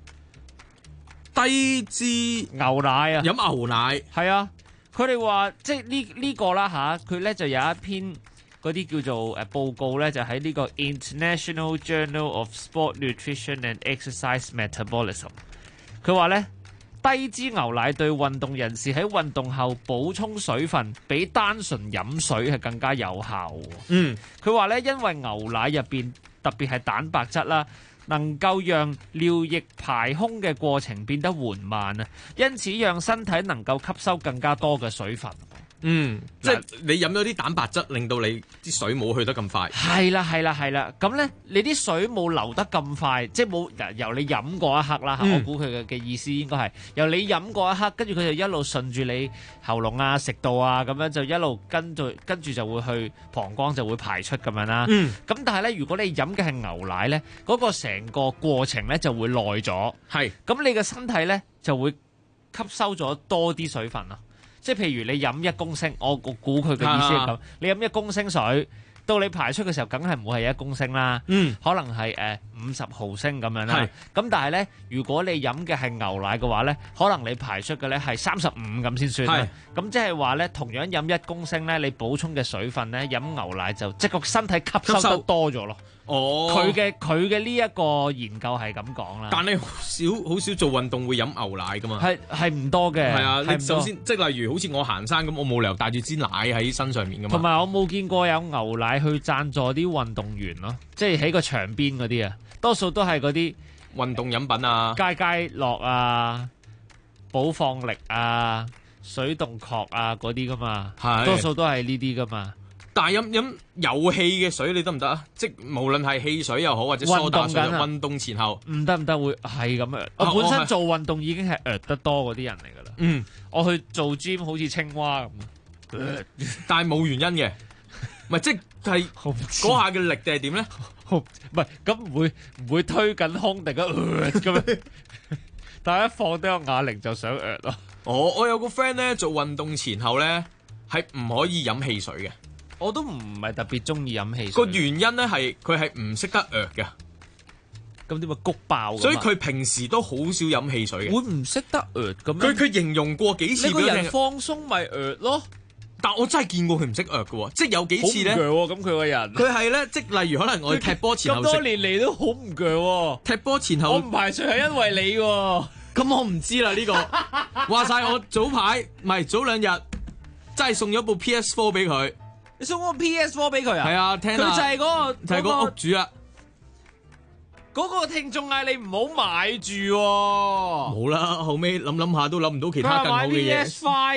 低脂牛奶啊， 飲牛奶係啊，佢哋話即係呢個啦嚇，佢咧就有一篇嗰啲叫做報告咧，就喺呢個 International Journal of Sport Nutrition and Exercise Metabolism。佢話咧，低脂牛奶對運動人士喺運動後補充水分，比單純飲水係更加有效。佢話咧，因為牛奶入邊特別係蛋白質啦，能夠讓尿液排空嘅過程變得緩慢啊，因此讓身體能夠吸收更加多嘅水分。 即係你飲咗啲蛋白質，令到你啲水冇去得咁快。 係啦，咁咧你啲水冇流得咁快，即係冇由你飲嗰一刻啦。我估佢嘅意思應該係由你飲嗰一刻，跟住佢就一路順住你喉嚨啊、食道啊咁樣，就一路跟住就會去膀胱就會排出咁樣啦。咁但係咧，如果你飲嘅係牛奶咧，嗰個成個過程咧就會耐咗。係，咁你嘅身體咧就會吸收咗多啲水分啊。即係譬如你飲1公升，我估佢嘅意思係咁，你飲1公升水，到你排出嘅時候，梗係唔會係1公升啦，可能係50毫升咁樣啦。咁但係咧，如果你飲嘅係牛奶嘅話咧，可能你排出嘅咧係35咁先算啦。咁即係話咧，同樣飲1公升咧，你補充嘅水分咧，飲牛奶就即係個身體吸收得多咗咯。佢嘅呢一個研究係咁講啦。 但你好少做運動會飲牛奶噶嘛？ 係唔多嘅。係啊，你首先即係例如好似我行山咁，我冇理由帶住支奶喺身上面噶嘛。 同埋我冇見過有牛奶去贊助啲運動員咯，即係喺個場邊嗰啲啊，多數都係嗰啲運動飲品啊、 佳佳樂啊、寶放力啊、水動確啊嗰啲噶嘛，多數都係呢啲噶嘛。 但係飲有氣嘅水你得唔得啊？即係無論係汽水又好或者蘇打水，運動前後唔得會係咁樣。我本身做運動已經係得多嗰啲人嚟㗎啦。我去做 gym 好似青蛙咁，但係冇原因嘅，唔係即係嗰下嘅力定係點咧？ 唔係咁唔會推緊胸定咁樣，但係一放低個啞鈴就想咯。 我有個 friend 咧做運動前後咧係唔可以飲汽水嘅。 我都唔係特別中意飲汽水。 個原因咧係佢係唔識得嘅， 咁點會谷爆？ 所以佢平時都好少飲汽水嘅。 會唔識得咁樣？ 佢形容過幾次， 你個人放鬆咪咯。 但我真係見過佢唔識嘅喎，即係有幾次咧。 咁佢個人， 佢係咧，即係例如可能我踢波前後咁多年嚟都好唔鋸。 踢波前後， 我唔排除係因為你。 咁我唔知啦呢個。話晒我早排唔係早2日，真係送咗部 PS4 俾佢。 你送個 PS4 俾佢啊？ 係啊，聽啊。 佢就係嗰個屋主啊。 嗰個聽眾嗌你唔好買住。 冇啦，後尾諗下都諗唔到其他更好嘅嘢。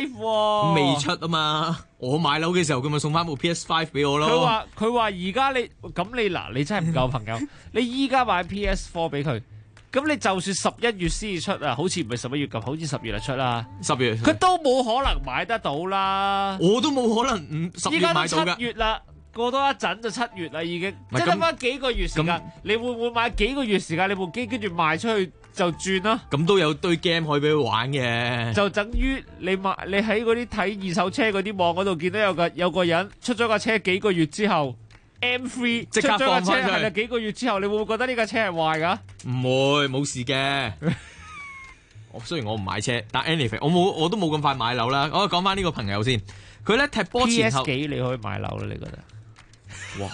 PS5 未出啊嘛，我買樓嘅時候佢咪送翻部 PS5 俾我咯。 佢話而家你真係唔夠朋友，你依家買 PS4 俾佢。咁你就算11月先至出啊，好似唔係11月咁，好似10月就出啦。 10月佢都冇可能買得到啦。 我都冇可能10月買到㗎。依家都7月啦， 過多一陣就7月啦已經，即係得翻幾個月時間。你會唔會買幾個月時間？你部機跟住賣出去就轉啦。 咁都有堆 game 可以俾佢玩嘅。 就等於你喺嗰啲睇二手車嗰啲網嗰度見到有個人出咗架車幾個月之後。M3 即刻放翻出去， 係啦，幾個月之後，你會唔會覺得呢架車係壞噶？ 唔會，冇事嘅。雖然我唔買車，但 anyway 我都冇咁快買樓啦。我講翻呢個朋友先，佢咧踢波前後 PS 幾你可以買樓啦？你覺得？哇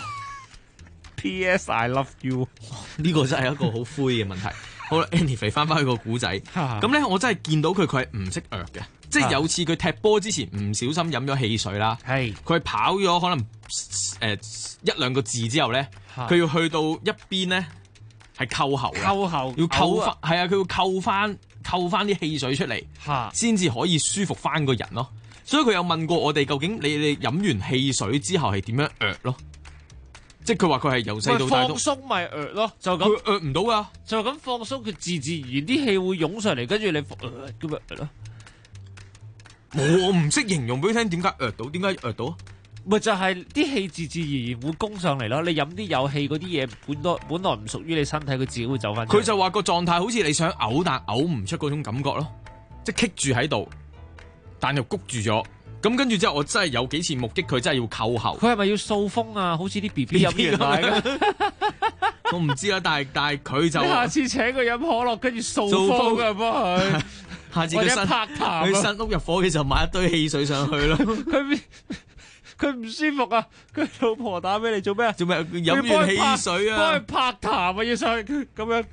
！PS I love you， 呢個真係一個好灰嘅問題。好啦 ，anyway 翻去個古仔，咁咧我真係見到佢係唔識嘅。即係有次佢踢波之前唔小心飲咗汽水啦，佢跑咗可能1-2個字之後咧，佢要去到一邊咧係扣喉要扣翻，係啊，佢要扣翻啲汽水出嚟，先至可以舒服翻個人咯。所以佢有問過我哋，究竟你飲完汽水之後係點樣咯？即係佢話佢係由細到大都放鬆咪咯，就咁佢唔到噶， 就咁放鬆，佢自然啲氣會湧上嚟，跟住你咁咪咯。 我唔識形容俾你聽點解到，點解到？ 咪就係啲氣自然會攻上嚟咯。你飲啲有氣嗰啲嘢，本來唔屬於你身體，佢自己會走翻。 佢就話個狀態好似你想嘔但嘔唔出嗰種感覺咯，即係棘住喺度。 但又谷住咗。咁跟住之後，我真係有幾次目擊佢真係要扣喉。 佢係咪要掃風啊？好似啲 B B 飲完奶咁。 我唔知啦，但係佢就你下次請佢飲可樂，跟住掃風㗎幫佢。 下次佢新屋入伙嘅時候買一堆汽水上去咯。 佢唔舒服啊！佢老婆打俾你做咩啊？ 做咩飲完汽水啊？ 幫佢拍痰啊！要上去咁樣。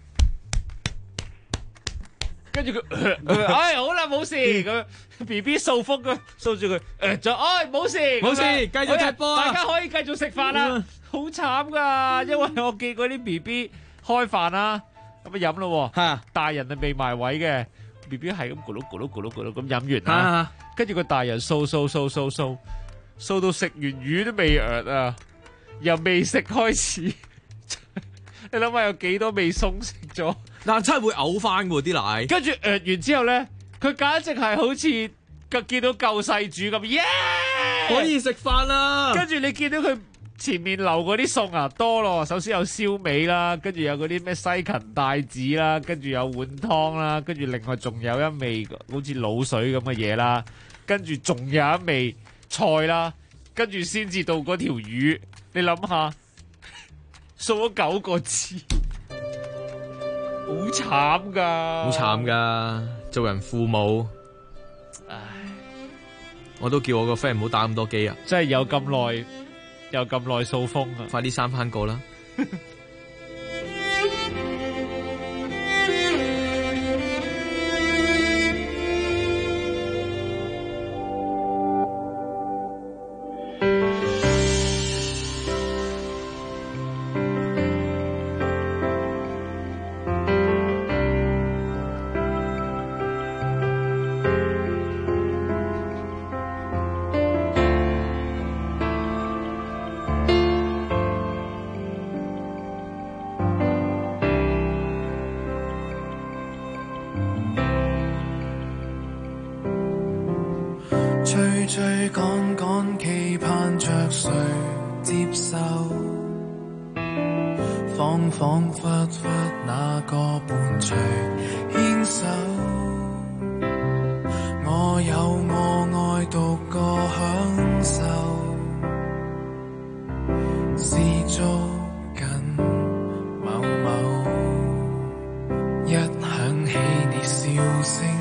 跟住佢，哎好啦冇事咁 ，B B 掃風佢掃住佢，就冇事冇事，繼續踢波啊！ 大家可以繼續食飯啦。好慘噶，因為我見嗰啲 B B 開飯啦，咁啊飲咯，大人啊未埋位嘅 B B 係咁咕嚕咕嚕咕嚕咕嚕咁飲完啦，跟住個大人掃到食完魚都未啊，由未食開始，你諗下有幾多味餸食咗？ 但真係會嘔翻喎啲奶， 跟住完之後咧，佢簡直係好似見到救世主咁，耶！ 可以食飯啦！ 跟住你見到佢前面留嗰啲餸啊多咯，首先有燒味啦，跟住有嗰啲咩西芹帶子啦，跟住有碗湯啦，跟住另外仲有一味好似滷水咁嘅嘢啦，跟住仲有一味菜啦，跟住先至到嗰條魚，你諗下，掃咗9個字。好慘噶， 好慘噶，做人父母，唉，我都叫我個 friend 唔好打咁多機啊！ 真係有咁耐掃風啊！ 快啲生翻個啦！ 追趕趕，期盼着誰接受？恍恍惚惚，那個伴隨牽手？我有我愛，獨個享受，是捉緊某某，一響起你笑聲。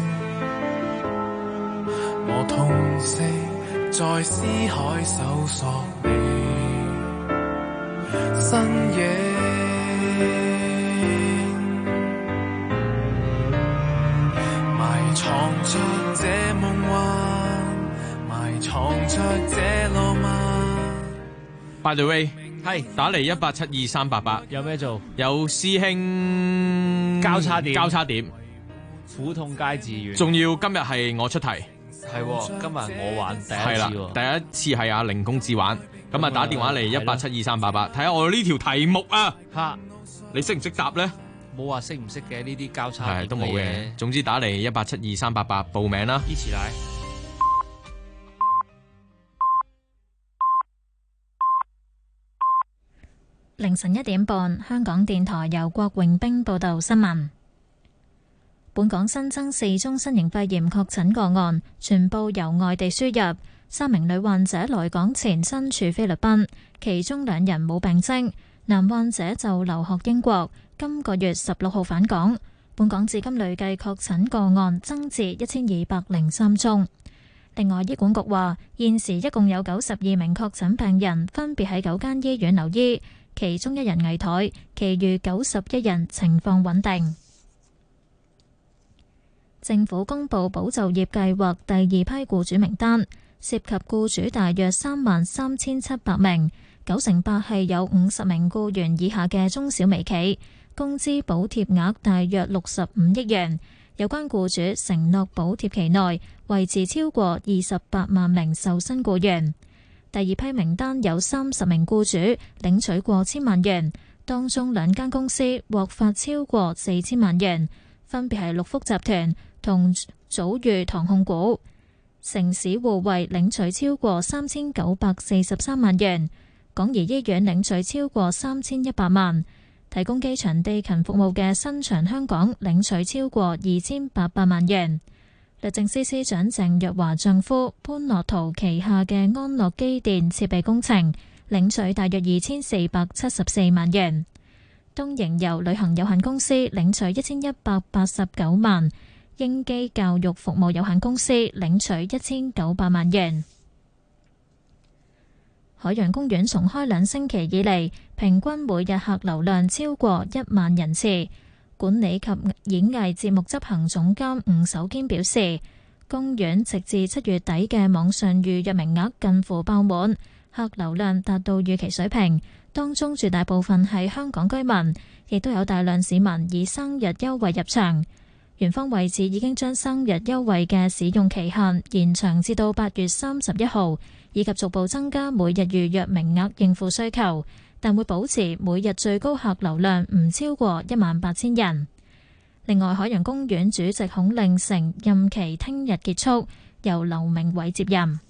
我痛惜在思海搜索你身影，埋藏着這夢幻，埋藏着這浪漫。 By the way， 係打嚟1872388， 有咩做？ 有師兄交叉點， 苦痛皆自願。 仲要今日係我出題。 係，今日我玩第一次喎。 係啦，第一次係阿凌公子玩，咁啊打電話嚟1872388，睇下我呢條題目啊，你識唔識答咧？ 冇話識唔識嘅，呢啲交叉係都冇嘅。總之打嚟1872388報名啦。 依次嚟。 凌晨1點半，香港電台由郭榮兵報道新聞。本港新增4宗新型肺炎確診個案，全部由外地輸入。3名女患者來港前身處菲律賓，其中2人冇病徵。男患者就留學英國，今個月16號返港。本港至今累計確診個案增至1203宗。另外，醫管局話現時一共有92名確診病人，分別喺9間醫院留醫，其中1人危殆，其餘91人情況穩定。政府公布保就業計劃第2批僱主名單，涉及僱主大約33700名，8%係有50名僱員以下嘅中小微企，工資補貼額大約65億元。有關僱主承諾補貼期內維持超過28萬名受薪僱員。第2批名單有30名僱主領取過千萬元，當中2間公司獲發超過4000萬元，分別係六福集團同祖裕堂控股。城市護衛領取超過3943萬元，港怡醫院領取超過3100萬，提供機場地勤服務嘅新翔香港領取超過2800萬元。 律政司司長鄭若驊丈夫潘樂圖旗下嘅安樂機電設備工程領取大約2474萬元，東瀛遊旅行有限公司領取1189萬，英基教育服務有限公司領取1900萬元。海洋公園重開2星期以嚟，平均每日客流量超過1萬人次。管理及演藝節目執行總監吳守堅表示，公園直至7月底嘅網上預約名額近乎爆滿，客流量達到預期水平，當中絕大部分係香港居民，亦都有大量市民以生日優惠入場。園方為此已經將生日優惠嘅使用期限延長至到8月31號，以及逐步增加每日預約名額應付需求，但會保持每日最高客流量唔超過18000人。另外，海洋公園主席孔令成任期聽日結束，由劉明偉接任。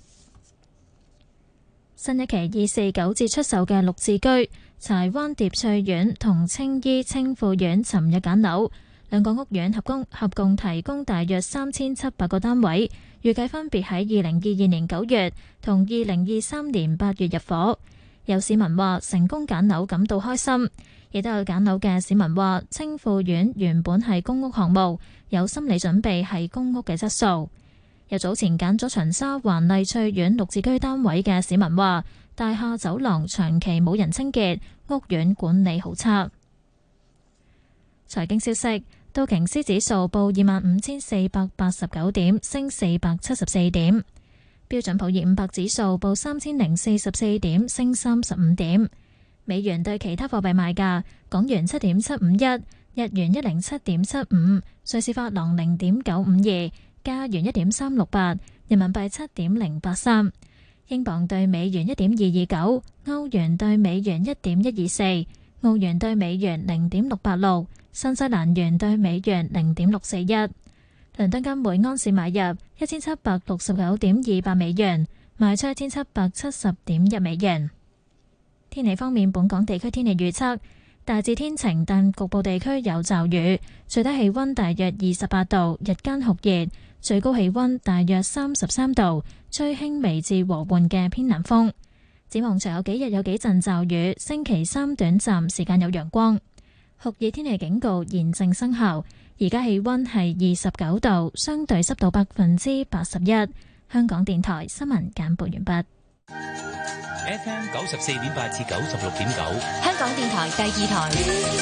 新一期249節出售嘅綠置居柴灣蝶翠苑同青衣青富苑尋日揀樓，兩個屋苑合共提供大約3700個單位，預計分別喺2022年9月同2023年8月入伙。有市民話成功揀樓感到開心，亦都有揀樓嘅市民話青富苑原本係公屋項目，有心理準備係公屋嘅質素。有早前揀咗長沙灣麗翠苑綠置居單位嘅市民話，大廈走廊長期冇人清潔，屋苑管理好差。財經消息，道瓊斯指數報25,489點，升474點。標準普爾500指數報3044點，升35點。美元對其他貨幣賣價：港元7.751，日元107.75，瑞士法郎0.952，加元1.368，人民幣7.083，英鎊對美元1.229，歐元對美元1.124，澳元對美元0.686，新西蘭元對美元0.641。倫敦金每安士買入1769.28美元，賣出1770.1美元。天氣方面，本港地區天氣預測大致天晴，但局部地區有驟雨，最低氣溫大約28度，日間酷熱，最高氣溫大約33度，吹輕微至和緩嘅偏南風。展望隨後幾日有幾陣驟雨，星期三短暫時間有陽光。酷熱天氣警告現正生效。而家氣溫係29度，相對濕度81%。香港電台新聞簡報完畢。 FM 94.8至96.9， 香港電台第2台。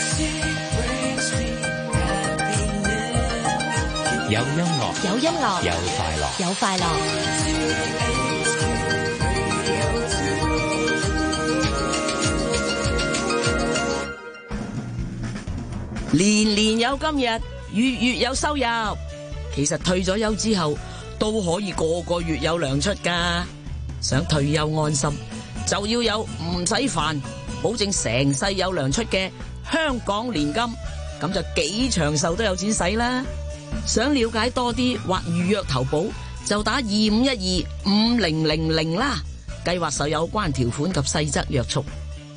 有音樂， 有音樂， 有快樂， 有快樂。 年年有今日，月月有收入。其實退咗休之後都可以個個月有糧出噶。想退休安心，就要有唔使煩，保證成世有糧出嘅香港年金，咁就幾長壽都有錢使啦。想了解多啲或預約投保，就打25125000啦。計劃受有關條款及細則約束。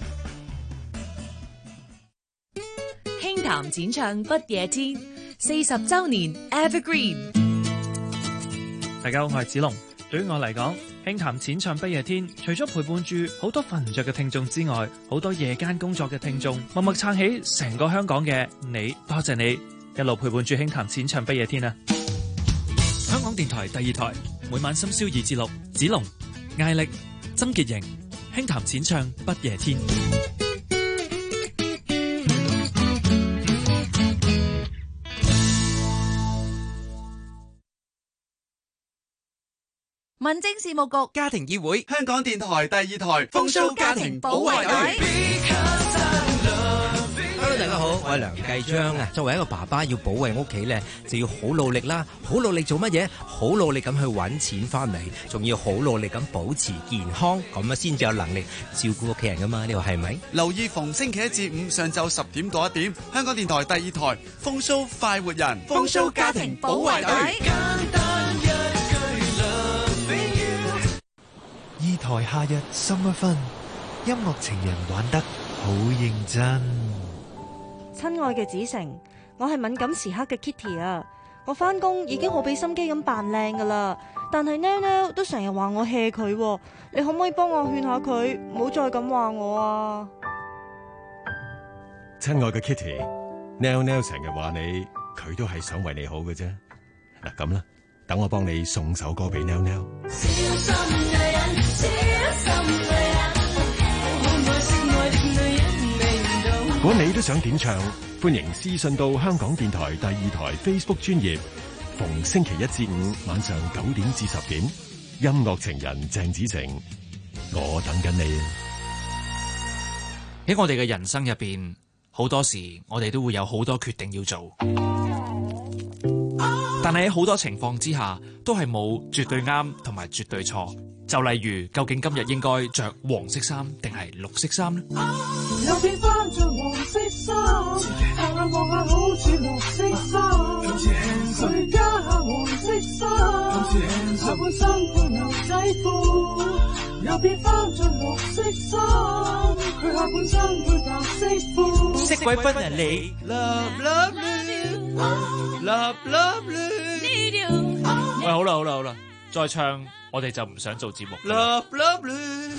輕談淺唱不夜天40週年 Evergreen。 大家好，我係子龍。對於我嚟講，輕談淺唱不夜天，除咗陪伴住好多瞓唔着嘅聽眾之外，好多夜間工作嘅聽眾，默默撐起成個香港嘅你，多謝你一路陪伴住輕談淺唱不夜天啊！香港電台第2台，每晚深宵2至6，子龍、艾力、曾潔瑩，輕談淺唱不夜天。 民政事務局家庭議會，香港電台第2台風騷家庭保衛隊。 Hello， 大家好，我係梁繼章啊。作為一個爸爸，要保衛屋企咧，就要好努力啦。好努力做乜嘢？好努力咁去搵錢翻嚟，仲要好努力咁保持健康，咁啊先至有能力照顧屋企人噶嘛？呢個係咪？ 留意逢星期1至5上晝10點到1點，香港電台第2台風騷快活人，風騷家庭保衛隊。 2台夏日 Summer Fun， 音樂情人玩得好認真。 親愛嘅子成，我係敏感時刻嘅 Kitty 啊！ 我返工已經好俾心機咁扮靚噶啦，但係 Nell 都成日話我 hea 佢，你可唔可以幫我勸下佢，唔好再咁話我啊？ 親愛嘅 Kitty，Nell 成日話你，佢都係想為你好嘅啫。嗱咁啦，等我幫你送首歌俾 Nell。如果你都想點唱，歡迎私信到香港電台第2台 Facebook 專頁，逢星期1至5晚上9點至10點，音樂情人鄭子誠，我等緊你。 喺我哋嘅人生入邊，好多時我哋都會有好多決定要做，但係喺好多情況之下，都係冇絕對啱同埋絕對錯。就例如，究竟今日應該着黃色衫定係綠色衫呢？ 又變翻着黃色衫，望下望下好似綠色衫，佢加下黃色衫，下半身配牛仔褲，又變翻着綠色衫，佢下半身配白色褲， 色鬼分人你 Love love blue Love love blue 喂，好啦，再唱我哋就唔想做節目。 Love love blue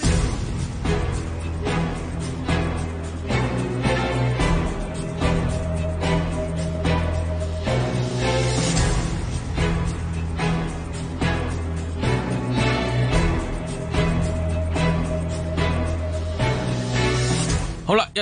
好啦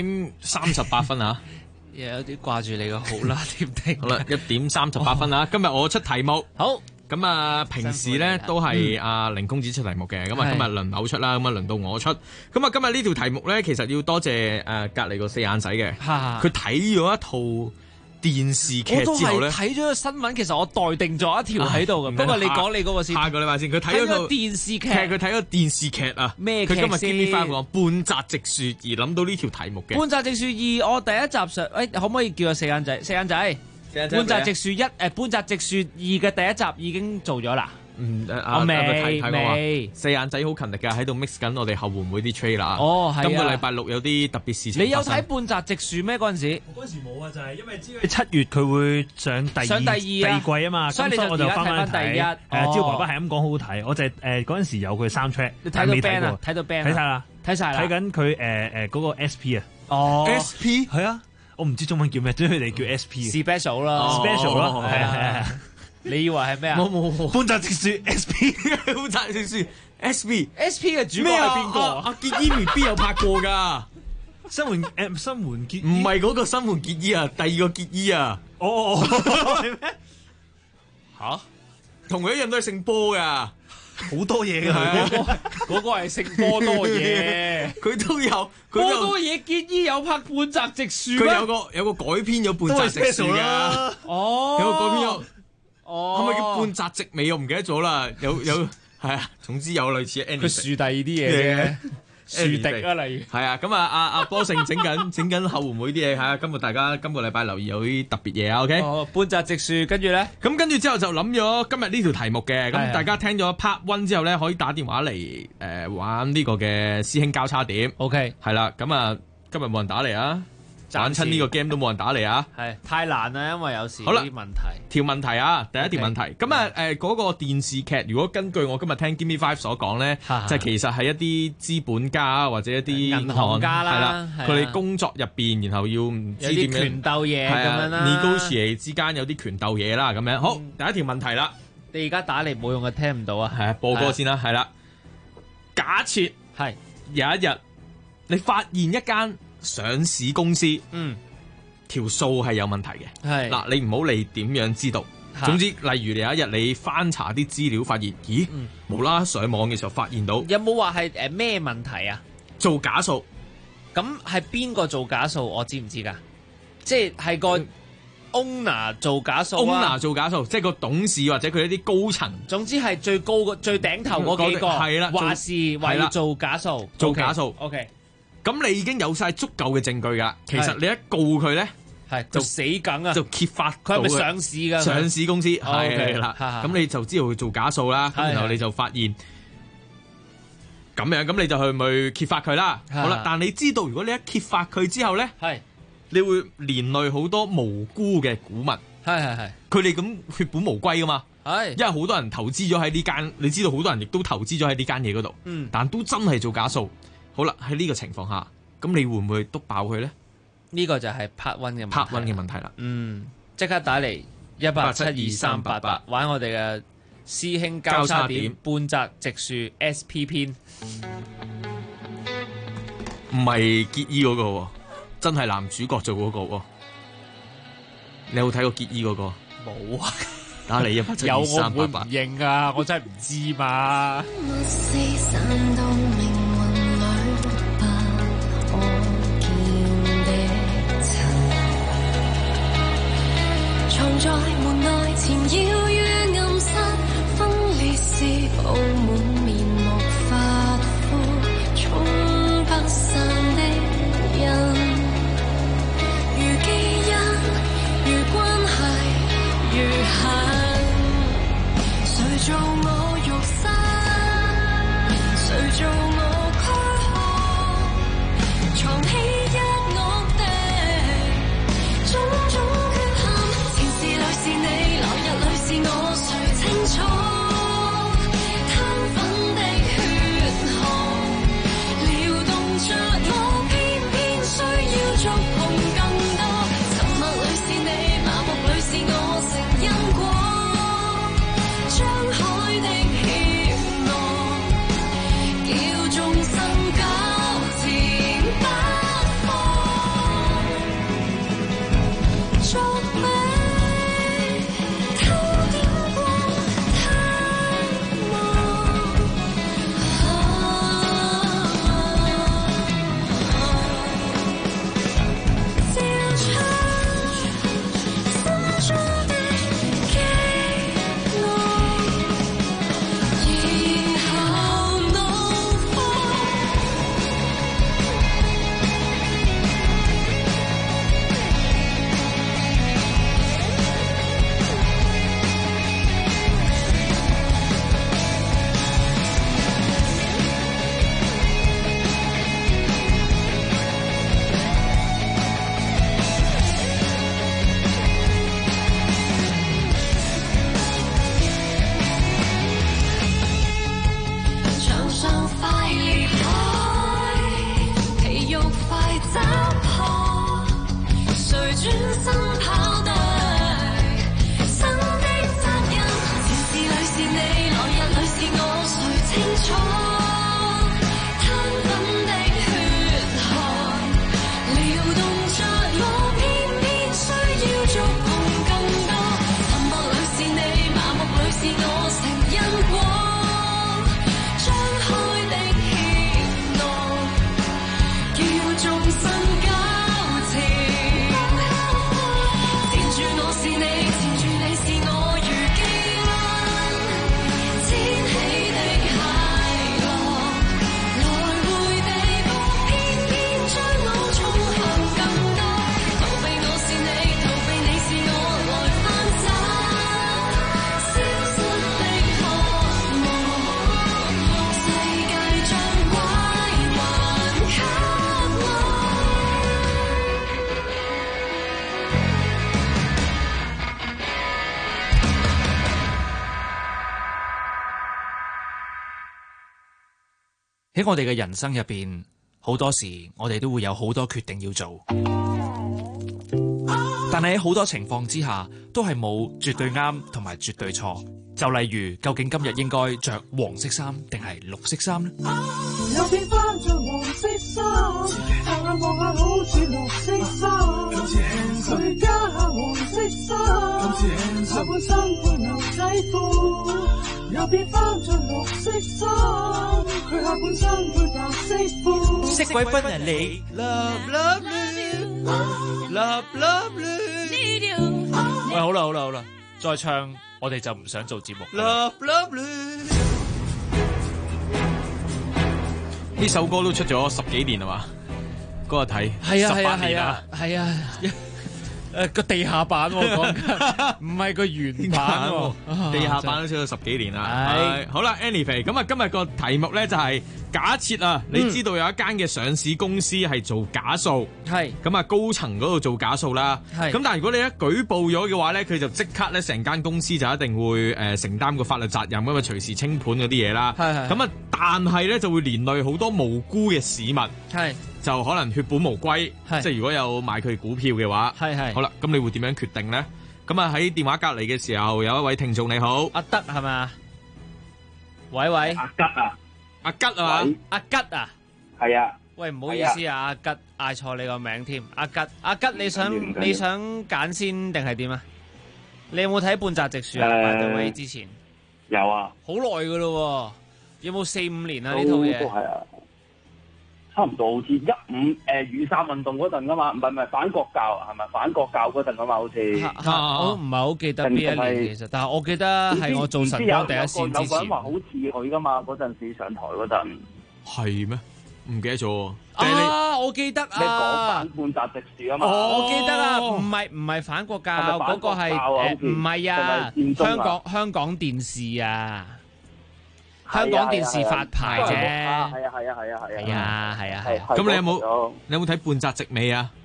，1:38啊， 有啲掛住你個好啦，點聽？ 好啦，1:38分啊，今日我出題目。 好。 咁啊，平時咧都係阿凌公子出題目嘅，咁啊今日輪流出啦，咁啊輪到我出。咁啊今日呢條題目咧，其實要多謝隔離個四眼仔嘅，佢睇咗一套電視劇之後咧， 睇咗個新聞，其實我待定咗一條喺度嘅。不過你講你嗰個先， 下個禮拜先。佢睇咗套電視劇， 佢睇咗電視劇啊。 咩劇先？ 佢今日 give me 翻講半澤直樹而諗到呢條題目嘅。 半澤直樹2，我第一集上，可唔可以叫個四眼仔？四眼仔。半澤直樹1，半澤直樹2嘅第一集已經做咗啦。 我未。四眼仔好勤力㗎，喺度 mix 緊我哋後援會啲 trailer。 哦，係啊。 今個禮拜6有啲特別事情。 你有睇半澤直樹咩？嗰陣時？ 我嗰時冇啊，就係因為知佢7月佢會上第二季啊嘛， 所以我就翻第一。 係啊，只要爸爸係咁講好好睇，我就嗰陣時有佢3track， 你睇到 band 啊？睇到 band 睇晒啦，睇緊佢嗰個 SP 啊。 哦 ，SP 係啊。我唔知中文叫咩，總之佢哋叫 SP。Special 啦 ，Special 啦，係啊。 你以為係咩啊？ 冇。半澤直樹 SP， 半澤直樹 SP 嘅主角係邊個？ 阿結衣 BB 有拍過㗎。 新垣結衣唔係嗰個新垣結衣啊，第二個結衣啊。 係咩？ 嚇， 同佢一樣都係姓波㗎。 好多嘢㗎， 嗰個係姓波多嘢， 佢都有波多嘢。結衣有拍半澤直樹， 佢有個改編咗半澤直樹㗎。 哦， 有個改編咗，係咪叫半澤直美？我唔記得咗啦。有係啊，總之有類似。 佢樹第二啲嘢啫。樹敵啊，例如係啊，咁啊，阿波勝整緊後援會啲嘢，係啊，今個禮拜留意有啲特別嘢啊 ，OK？ 半澤直樹，跟住咧， 咁跟住之後就諗咗今日呢條題目嘅，咁大家聽咗 Part 1之後咧，可以打電話嚟玩呢個嘅師兄交叉點 ，OK？ 係啦，咁啊，今日冇人打嚟啊。玩親呢個 game 都冇人打嚟啊！ 係太難啦，因為有時啲問題。 條問題啊，第一條問題。咁啊嗰個電視劇，如果根據我今日聽 Gimme 5所講咧，就其實係一啲資本家或者一啲銀行家啦， 係啦，佢哋工作入邊，然後要唔知點樣權鬥嘢咁樣啦 negotiate 之間有啲權鬥嘢啦，咁樣。好，第一條問題啦。 你而家打嚟冇用嘅，聽唔到啊。 係啊，播歌先啦，係啦。假設係有一日你發現一間上市公司，條數係有問題嘅。 係嗱，你唔好理點樣知道。總之，例如你有一日你翻查啲資料，發現，咦，無啦啦上網嘅時候發現到， 有冇話係咩問題啊？ 做假數。 咁係邊個做假數？我知唔知㗎？即係個 owner 做假數啊 ！owner 做假數，即係個董事或者佢一啲高層。 總之係最高最頂頭嗰幾個係啦， 話事話要做假數， 做假數。 OK。 咁你已經有晒足夠嘅證據㗎，其實你一告佢咧， 就死梗啊！ 就揭發佢係咪上市㗎？ 上市公司係啦，咁你就知道佢做假數啦，然後你就發現咁樣，咁你就去咪揭發佢啦。好啦，但你知道如果你一揭發佢之後咧，你會連累好多無辜嘅股民。 係， 佢哋咁血本無歸噶嘛。 係， 因為好多人投資咗喺呢間，你知道好多人亦都投資咗喺呢間嘢嗰度，但都真係做假數。好啦，喺呢個情況下，咁你會唔會督爆佢咧？ 呢個就係 part one 嘅 part one 嘅問題啦。 即刻打嚟1872388玩我哋嘅師兄交叉點半澤直樹 SP 篇， 唔係結衣嗰個喎，真係男主角做嗰個喎。你有冇睇過結衣嗰個？ 冇啊！ 打嚟1872388 有我會唔認啊！我真係唔知嘛。 藏在門內纏繞於暗室，分裂是布滿面目發膚，衝不散的印，如基因，如關係，如恨。誰做我肉身？誰做我軀殼？藏起一我的種種。是你，來日裏是我，誰清楚？攤粉的血汗，撩動着我，偏偏需要觸碰更多。沉默裏是你，麻木裏是我，成因果。張海的怯懦，叫眾生糾纏不放。作美。 喺我哋嘅人生入邊，好多時我哋都會有好多決定要做，但係喺好多情況之下，都係冇絕對啱同埋絕對錯。就例如，究竟今日應該着黃色衫定係綠色衫呢？ 又變翻着黃色衫，望下望下好似綠色衫，佢加下黃色衫，下半身配牛仔褲，又變翻着綠色衫，佢下半身配白色褲， 色鬼分人嚟 ，love love love love love love。 喂，好啦，再唱我哋就唔想做節目。 呢首歌都出咗10幾年啦嘛，嗰個睇係啊 18年啦， 係啊， 個地下版喎，講緊唔係個原版喎， 地下版都出咗10幾年啦。係好啦 ，Anyway， 咁啊，今日個題目咧就係假設啊，你知道有一間嘅上市公司係做假數， 係咁啊高層嗰度做假數啦， 係咁但係如果你一舉報咗嘅話咧，佢就即刻咧成間公司就一定會承擔個法律責任，咁啊隨時清盤嗰啲嘢啦。 係咁啊，但係咧就會連累好多無辜嘅市民。 係。 就可能血本無歸，即係如果有買佢股票嘅話， 係好啦，咁你會點樣決定咧？咁啊喺電話隔離嘅時候，有一位聽眾你好， 阿德係咪啊？喂， 阿吉啊， 阿吉啊嘛， 阿吉啊， 係啊。 喂，唔好意思啊，阿吉嗌錯你個名添，阿吉，你想揀先定係點啊？你有冇睇半澤直樹啊？白對威之前有啊， 好耐噶咯，有冇4-5年啊？呢套嘢都係啊。差唔多好似15雨傘運動嗰陣噶嘛，唔係反國教係咪反國教嗰陣噶嘛？好似我唔係好記得邊一年其實，但係我記得係我做晨光第一線之前。 有個人話好似佢噶嘛，嗰陣時上台嗰陣。 係咩？唔記得咗。 我記得啊。 你講反半澤直樹啊嘛？ 我記得啊，唔係反國教，嗰個係唔係啊？香港電視啊。香港電視發牌啫，係啊。 咁你有冇睇半澤直美啊？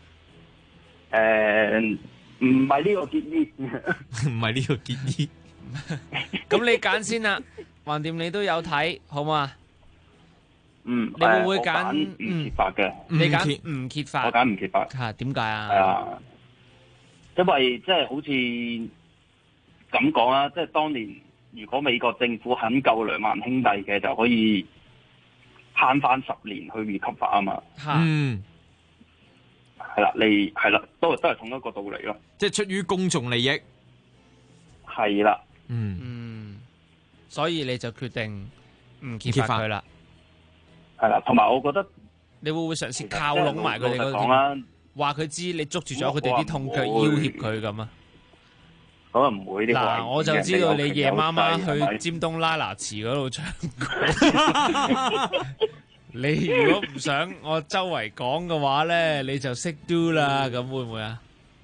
唔係呢個結衣， 唔係呢個結衣。 咁你揀先啦，橫掂你都有睇，好嘛？ 你會唔會揀唔揭發嘅？ 你揀唔揭發？ 我揀唔揭發。 嚇，點解啊？ 係啊，因為即係好似咁講啦，即係當年。如果美國政府肯救雷曼兄弟嘅，就可以慳翻10年去 recover 啊嘛。 嗯， 係啦，都係同一個道理咯。 即係出於公眾利益。 係啦。 所以你就決定唔揭發佢啦。 係啦，同埋我覺得你會唔會嘗試靠攏埋佢哋嗰啲，話佢知你捉住咗佢哋啲痛腳，要挾佢咁啊？ 可能唔會呢個。 嗱，我就知道你夜媽媽去尖東拉拿池嗰度唱歌。你如果唔想我周圍講嘅話咧，你就識 do 啦。咁會唔會啊？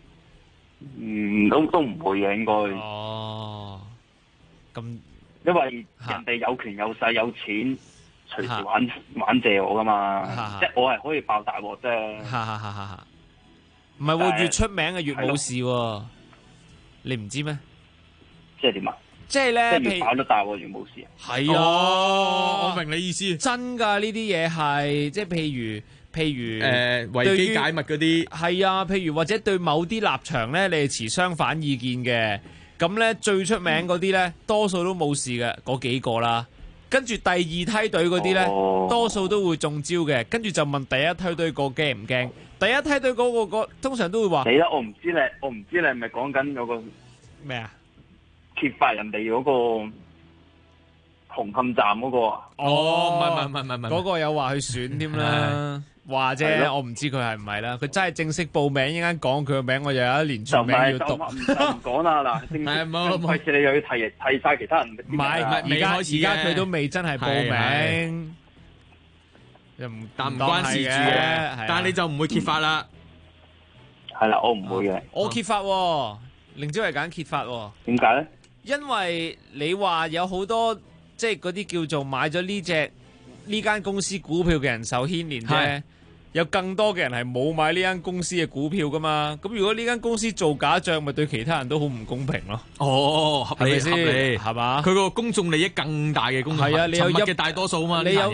都唔會嘅，應該。 哦。咁， 因為人哋有權有勢有錢，隨時玩借我噶嘛。即係我係可以爆大鑊啫。 唔係喎，越出名嘅越冇事喎。你唔知咩？ 即係點啊？ 即係咧， 即係越跑得大喎，越冇事啊！ 係啊， 我明你意思。 真㗎，呢啲嘢係即係譬如維基解密嗰啲係啊，譬如或者對某啲立場咧，你係持相反意見嘅，咁咧最出名嗰啲咧，多數都冇事嘅嗰幾個啦。跟住第二梯隊嗰啲咧，多數都會中招嘅。跟住就問第一梯隊個驚唔驚？第一梯隊嗰個通常都會話： 死啦！我唔知你係咪講緊嗰個咩啊？ 揭發人哋嗰個紅磡站嗰個啊？ 哦， 唔係， 嗰個有話去選添啦，話啫，我唔知佢係唔係啦。佢真係正式報名，一陣間講佢個名，我又有一連串名要讀。 唔講啦嗱，費事你又要提晒其他人。 唔係，而家佢都未真係報名。 但唔關事住嘅，但係你就唔會揭發啦。 係啦，我唔會嘅。 我揭發，凌朝係揀揭發。 點解咧？ 因為你話有好多即係嗰啲叫做買咗呢間公司股票嘅人受牽連啫。有更多嘅人係冇買呢間公司嘅股票噶嘛？咁如果呢間公司做假賬，咪對其他人都好唔公平咯。 哦，合理係嘛？ 佢個公眾利益更大嘅公眾係啊，你有嘅大多數嘛？ 你有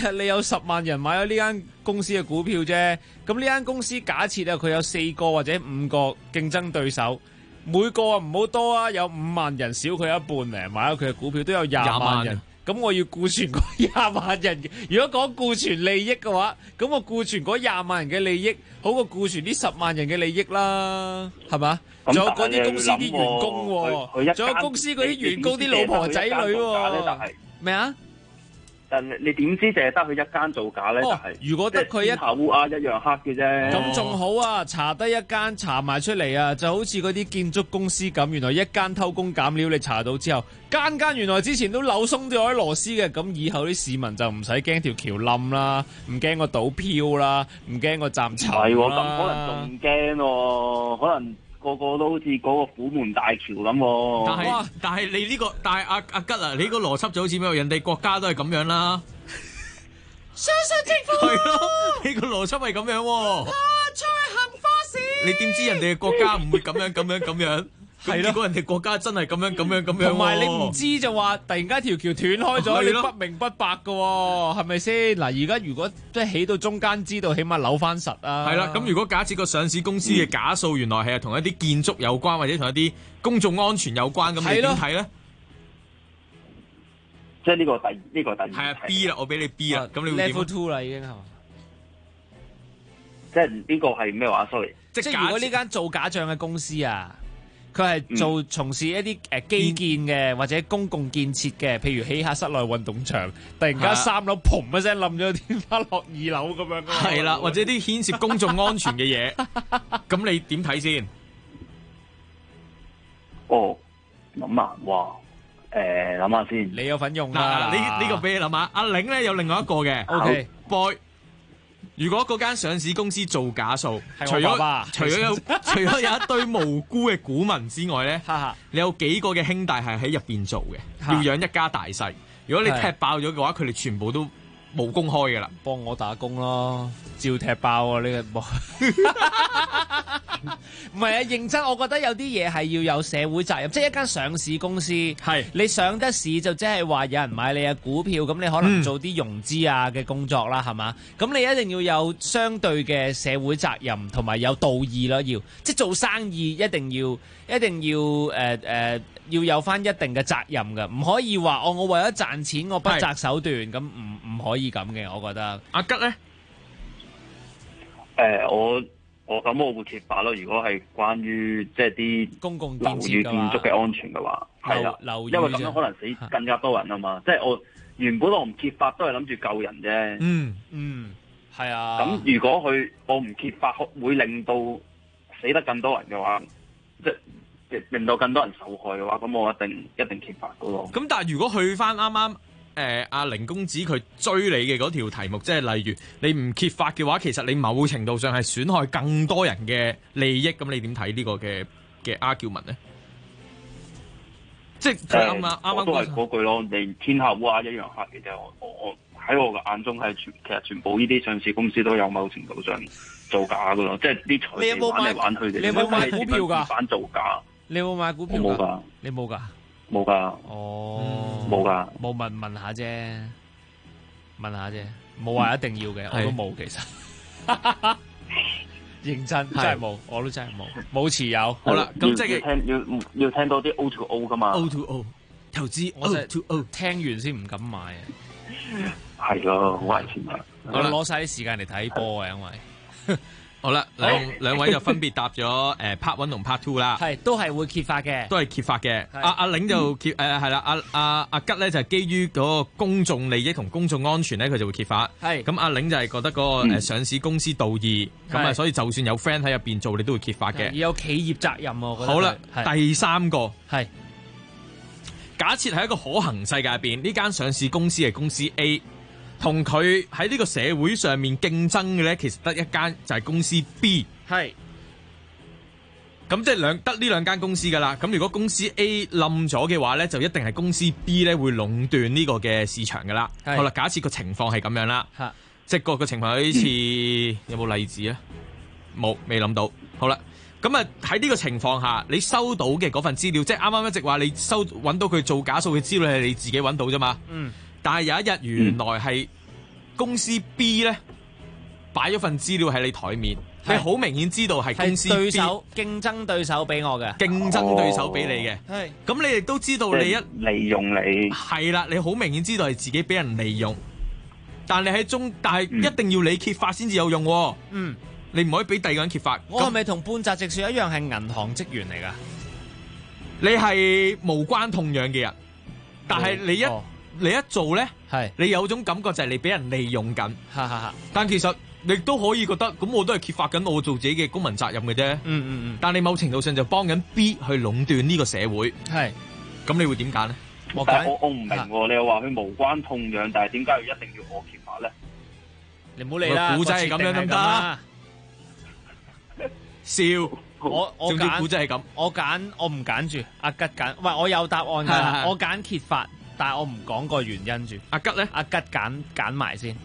10萬人買咗呢間公司嘅股票啫。咁呢間公司假設啊，佢有4個或者5個競爭對手，每個啊唔好多啊，有5萬人少佢一半嚟買咗佢嘅股票，都有20萬人。咁我要顧全嗰20萬人，如果講顧全利益嘅話，咁我顧全嗰20萬人嘅利益，好過顧全呢10萬人嘅利益啦，係嘛？仲有嗰啲公司啲員工喎，仲有公司嗰啲員工啲老婆仔女喎。咩啊？ 但你點知淨係得佢一間造假咧？就係如果得佢一天下烏鴉一樣黑嘅啫。 咁仲好啊！查得一間，查埋出嚟啊，就好似嗰啲建築公司咁，原來一間偷工減料，你查到之後，間原來之前都扭鬆咗啲螺絲嘅，咁以後啲市民就唔使驚條橋冧啦，唔驚個島飄啦，唔驚個站沉啦。 係喎，咁可能仲驚喎，可能個個都好似嗰個虎門大橋咁喎。 但係你呢個，但係阿吉啊，你呢個邏輯就好似咩？人哋國家都係咁樣啦。 相信政府係咯，呢個邏輯係咁樣喎。 菜行花市， 你點知人哋嘅國家唔會咁樣？係咯，如果人哋國家真係咁樣， 同埋你唔知就話突然間條橋斷開咗，你不明不白㗎喎，係咪先？嗱，而家如果即係起到中間，知道起碼扭翻實啊。 係啦，咁如果假設個上市公司嘅假數原來係同一啲建築有關，或者同一啲公眾安全有關，咁你點睇咧？ 即係呢個第二係啊 B 啦，我俾你 B 啦，咁你會點 ？Level 2啦已經係嘛？ 即係呢個係咩話 ？sorry， 即係如果呢間做假帳嘅公司啊，佢係從事一啲基建嘅或者公共建設嘅，譬如起下室內運動場，突然間3樓砰一聲冧咗，天花落2樓咁樣。 係啦，或者啲牽涉公眾安全嘅嘢，咁你點睇先？ 哦，諗啊，哇！諗下先。 你有份用嗱，呢個俾你諗下。阿玲咧有另外一個嘅。 OK boy， 如果嗰間上市公司做假數，除咗有一堆無辜嘅股民之外咧，你有幾個嘅兄弟係喺入邊做嘅，要養一家大細。如果你踢爆咗嘅話，佢哋全部都冇公開噶啦。 幫我打工咯，照踢爆啊！呢個唔係啊，認真，我覺得有啲嘢係要有社會責任，即係一間上市公司，你上得市就即係話有人買你嘅股票，咁你可能做啲融資啊嘅工作啦，係嘛？咁你一定要有相對嘅社會責任同埋有道義咯，即係做生意一定要要有翻一定嘅責任㗎，唔可以話我為咗賺錢我不擇手段，咁唔可以咁嘅，我覺得。 阿吉咧？ 我咁我會揭發咯。如果係關於即係啲公共樓宇建築嘅安全嘅話，係啦，因為咁樣可能死更加多人啊嘛。即係我原本我唔揭發都係諗住救人啫。 係啊。 咁如果我唔揭發，會令到死得更多人嘅話，即係令到更多人受害嘅話，咁我一定揭發噶咯。 咁但係如果去翻啱啱阿凌公子佢追你嘅嗰條題目，即係例如你唔揭發嘅話，其實你某程度上係損害更多人嘅利益，咁你點睇呢個嘅 argument 咧？即係啱都係嗰句咯，你天下烏鴉一樣黑嘅啫。我喺我嘅眼中係其實全部呢啲上市公司都有某程度上造假噶咯，即係啲財技玩嚟玩去嘅。 你有冇買股票㗎？ 反造假。 你有冇買股票？ 我冇㗎。 你冇㗎？ 冇㗎。 哦， 冇㗎。 冇問下啫，問下啫，冇話一定要嘅，我都冇其實。認真真係冇，我都真係冇持有。 好啦，咁即係要聽多啲 O to O 㗎嘛。 O to O 投資 O to O， 聽完先唔敢買啊。 係咯，好危險啊！ 我攞晒啲時間嚟睇波啊，因為。 好啦，兩位就分別答咗part 1同 part 2啦， 係都係會揭發嘅， 都係揭發嘅。阿玲就揭係啦，阿吉咧就係基於嗰個公眾利益同公眾安全咧，佢就會揭發。係咁，阿玲就係覺得嗰個上市公司道義，咁啊，所以就算有 friend 喺入邊做，你都會揭發嘅。 要有企業責任喎。 好啦，第三個係假設喺一個可行世界入邊，呢間上市公司係公司 A。同佢喺呢個社會上面競爭嘅咧，其實得一間就係公司 B。係。咁即係得呢兩間公司噶啦。咁如果公司 A 冧咗嘅話咧，就一定係公司 B 咧會壟斷呢個嘅市場噶啦。好啦，假設個情況係咁樣啦。即係個情況好似有冇例子咧？冇，未諗到。好啦，咁啊喺呢個情況下，你收到嘅嗰份資料，即係啱啱一直話你揾到佢做假數嘅資料係你自己揾到啫嘛。但係有一日原來係公司 B 咧擺咗份資料喺你台面，你好明顯知道係公司 B 對手競爭對手俾我嘅， 競爭對手俾你嘅。係咁，你亦都知道你利用你係啦，你好明顯知道係自己俾人利用，但係一定要你揭發先至有用。你唔可以俾第二個人揭發。 我係咪同半澤直樹一樣係銀行職員嚟噶？ 你係無關痛癢嘅人，但係你你一做咧，你有種感覺就係你俾人利用緊。但其實你都可以覺得，咁我都係揭發緊我做自己嘅公民責任嘅啫。但你某程度上就幫緊 B 去壟斷呢個社會。咁你會點揀咧？ 但係我唔明喎，你又話佢無關痛癢，但係點解要一定要我揭發咧？ 你唔好理啦， 古仔係咁樣得唔得？笑， 我揀古仔係咁， 我唔揀住，阿吉揀，喂，我有答案㗎，我揀揭發，但係我唔講個原因住。 阿吉咧？ 阿吉揀埋先。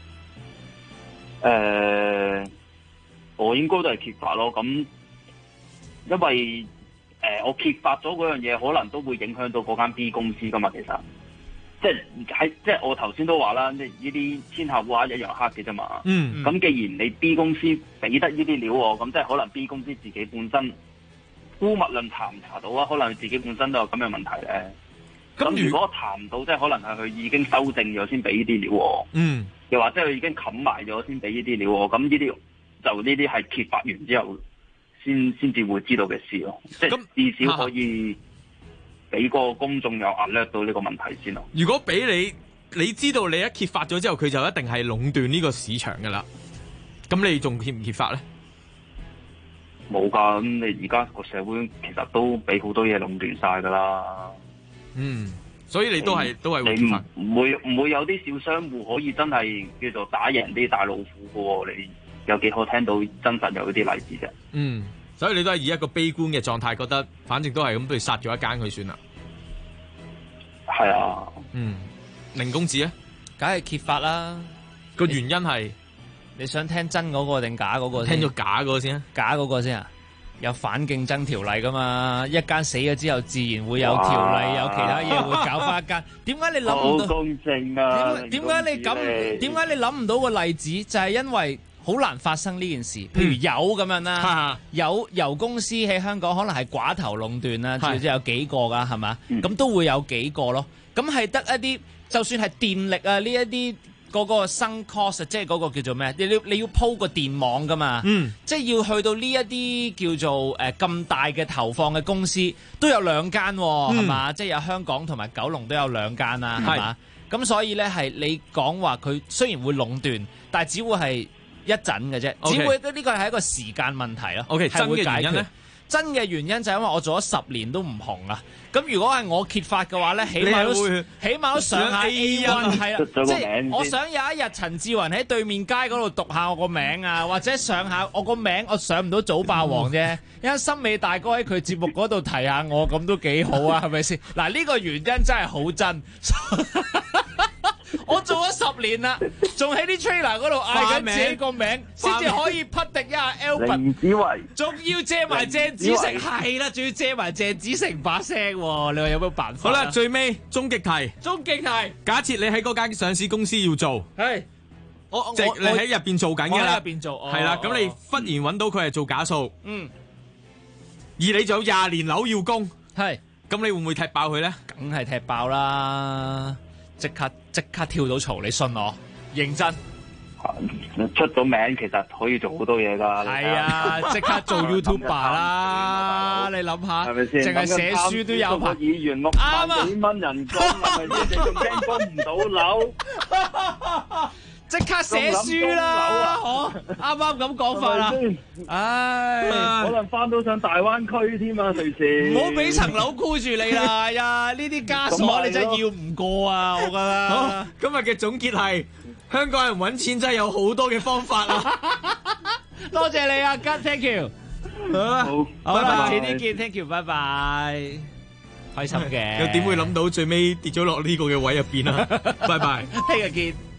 我應該都係揭發咯，咁因為我揭發咗嗰樣嘢，可能都會影響到嗰間 B 公司噶嘛，其實。即係我頭先都話啦，呢啲天下烏鴉一樣黑嘅啫嘛。咁既然你 B 公司俾得呢啲料喎，咁即係可能 B 公司自己本身姑勿論查唔查到啊，可能佢自己本身都有咁嘅問題咧。咁如果查唔到，即係可能係佢已經修正咗先俾呢啲料喎。又或者佢已經冚埋咗先俾呢啲料喎。咁呢啲係揭發完之後先至會知道嘅事咯。即係至少可以俾個公眾有alert到呢個問題先咯。 如果俾你知道你一揭發咗之後，佢就一定係壟斷呢個市場噶啦。咁你仲揭唔揭發咧？ 冇噶，咁你而家個社會其實都俾好多嘢壟斷晒噶啦。 所以你都係會揭發。 唔會有啲小商戶可以真係叫做打贏啲大老虎噶喎？你有幾可聽到真實有啲例子啫？ 所以你都係以一個悲觀嘅狀態，覺得反正都係咁，不如殺咗一間佢算啦。 係啊。 寧公子咧， 梗係揭發啦。 個原因係你想聽真嗰個定假嗰個先？ 聽咗假嗰個先啊？ 假嗰個先啊？有反競爭條例噶嘛？一間死咗之後，自然會有條例，有其他嘢會搞翻一間。點解你諗唔到？ 好公正啊！ 點解你諗唔到個例子？就係因為好難發生呢件事。譬如油咁樣啦，油公司喺香港可能係寡頭壟斷啦，至少有幾個噶，係嘛？咁都會有幾個咯。咁係得一啲，就算係電力啊呢一啲。嗰個生 cost 即係嗰個叫做咩？你要鋪個電網噶嘛？即係要去到呢一啲叫做咁大嘅投放嘅公司都有兩間係嘛？即係有香港同埋九龍都有兩間啦，係嘛？咁所以咧係你講話佢雖然會壟斷，但係只會係一陣嘅啫，只會呢個係一個時間問題咯。 真嘅原因咧？ 真嘅原因就係因為我做咗10年都唔紅啊！咁如果係我揭發嘅話咧，起碼都上下 A1 係啦，即係我想有一日陳志雲喺對面街嗰度讀下我個名啊，或者上下我個名，我上唔到早霸王啫，因為森美大哥喺佢節目嗰度提下我，咁都幾好啊，係咪先？嗱，呢個原因真係好真。我做咗10年啦，仲喺啲 trailer 嗰度嗌緊自己個名，先至可以匹敵一下 Albert。 林子維， 仲要借埋鄭子誠，係啦，仲要借埋鄭子誠把聲喎。你話有咩辦法？ 好啦，最尾終極題。 終極題。 假設你喺嗰間上市公司要做， 係即係你喺入邊做緊嘅啦， 喺入邊做， 係啦。咁你忽然揾到佢係做假數，而你仲有20年樓要供， 係咁你會唔會踢爆佢咧？ 梗係踢爆啦！即刻跳到槽，你信我？認真出咗名，其實可以做好多嘢㗎。 係啊，即刻做 YouTuber 啦！你諗下， 係咪先？ 淨係寫書都有個議員6萬幾蚊人工，係咪先？你仲驚供唔到樓？ 即刻寫書啦！我啱啱咁講法啦， 可能翻到上大灣區添啊！隨時唔好俾層樓箍住你啦！呀，呢啲枷鎖你真係要唔過啊！我覺得。 好，今日嘅總結係香港人揾錢真係有好多嘅方法啊！ 多謝你啊，吉 ，thank you。好啦，遲啲見 ，thank you，拜拜。開心嘅。 又點會諗到最尾跌咗落呢個嘅位入邊啊？拜拜， 聽日見。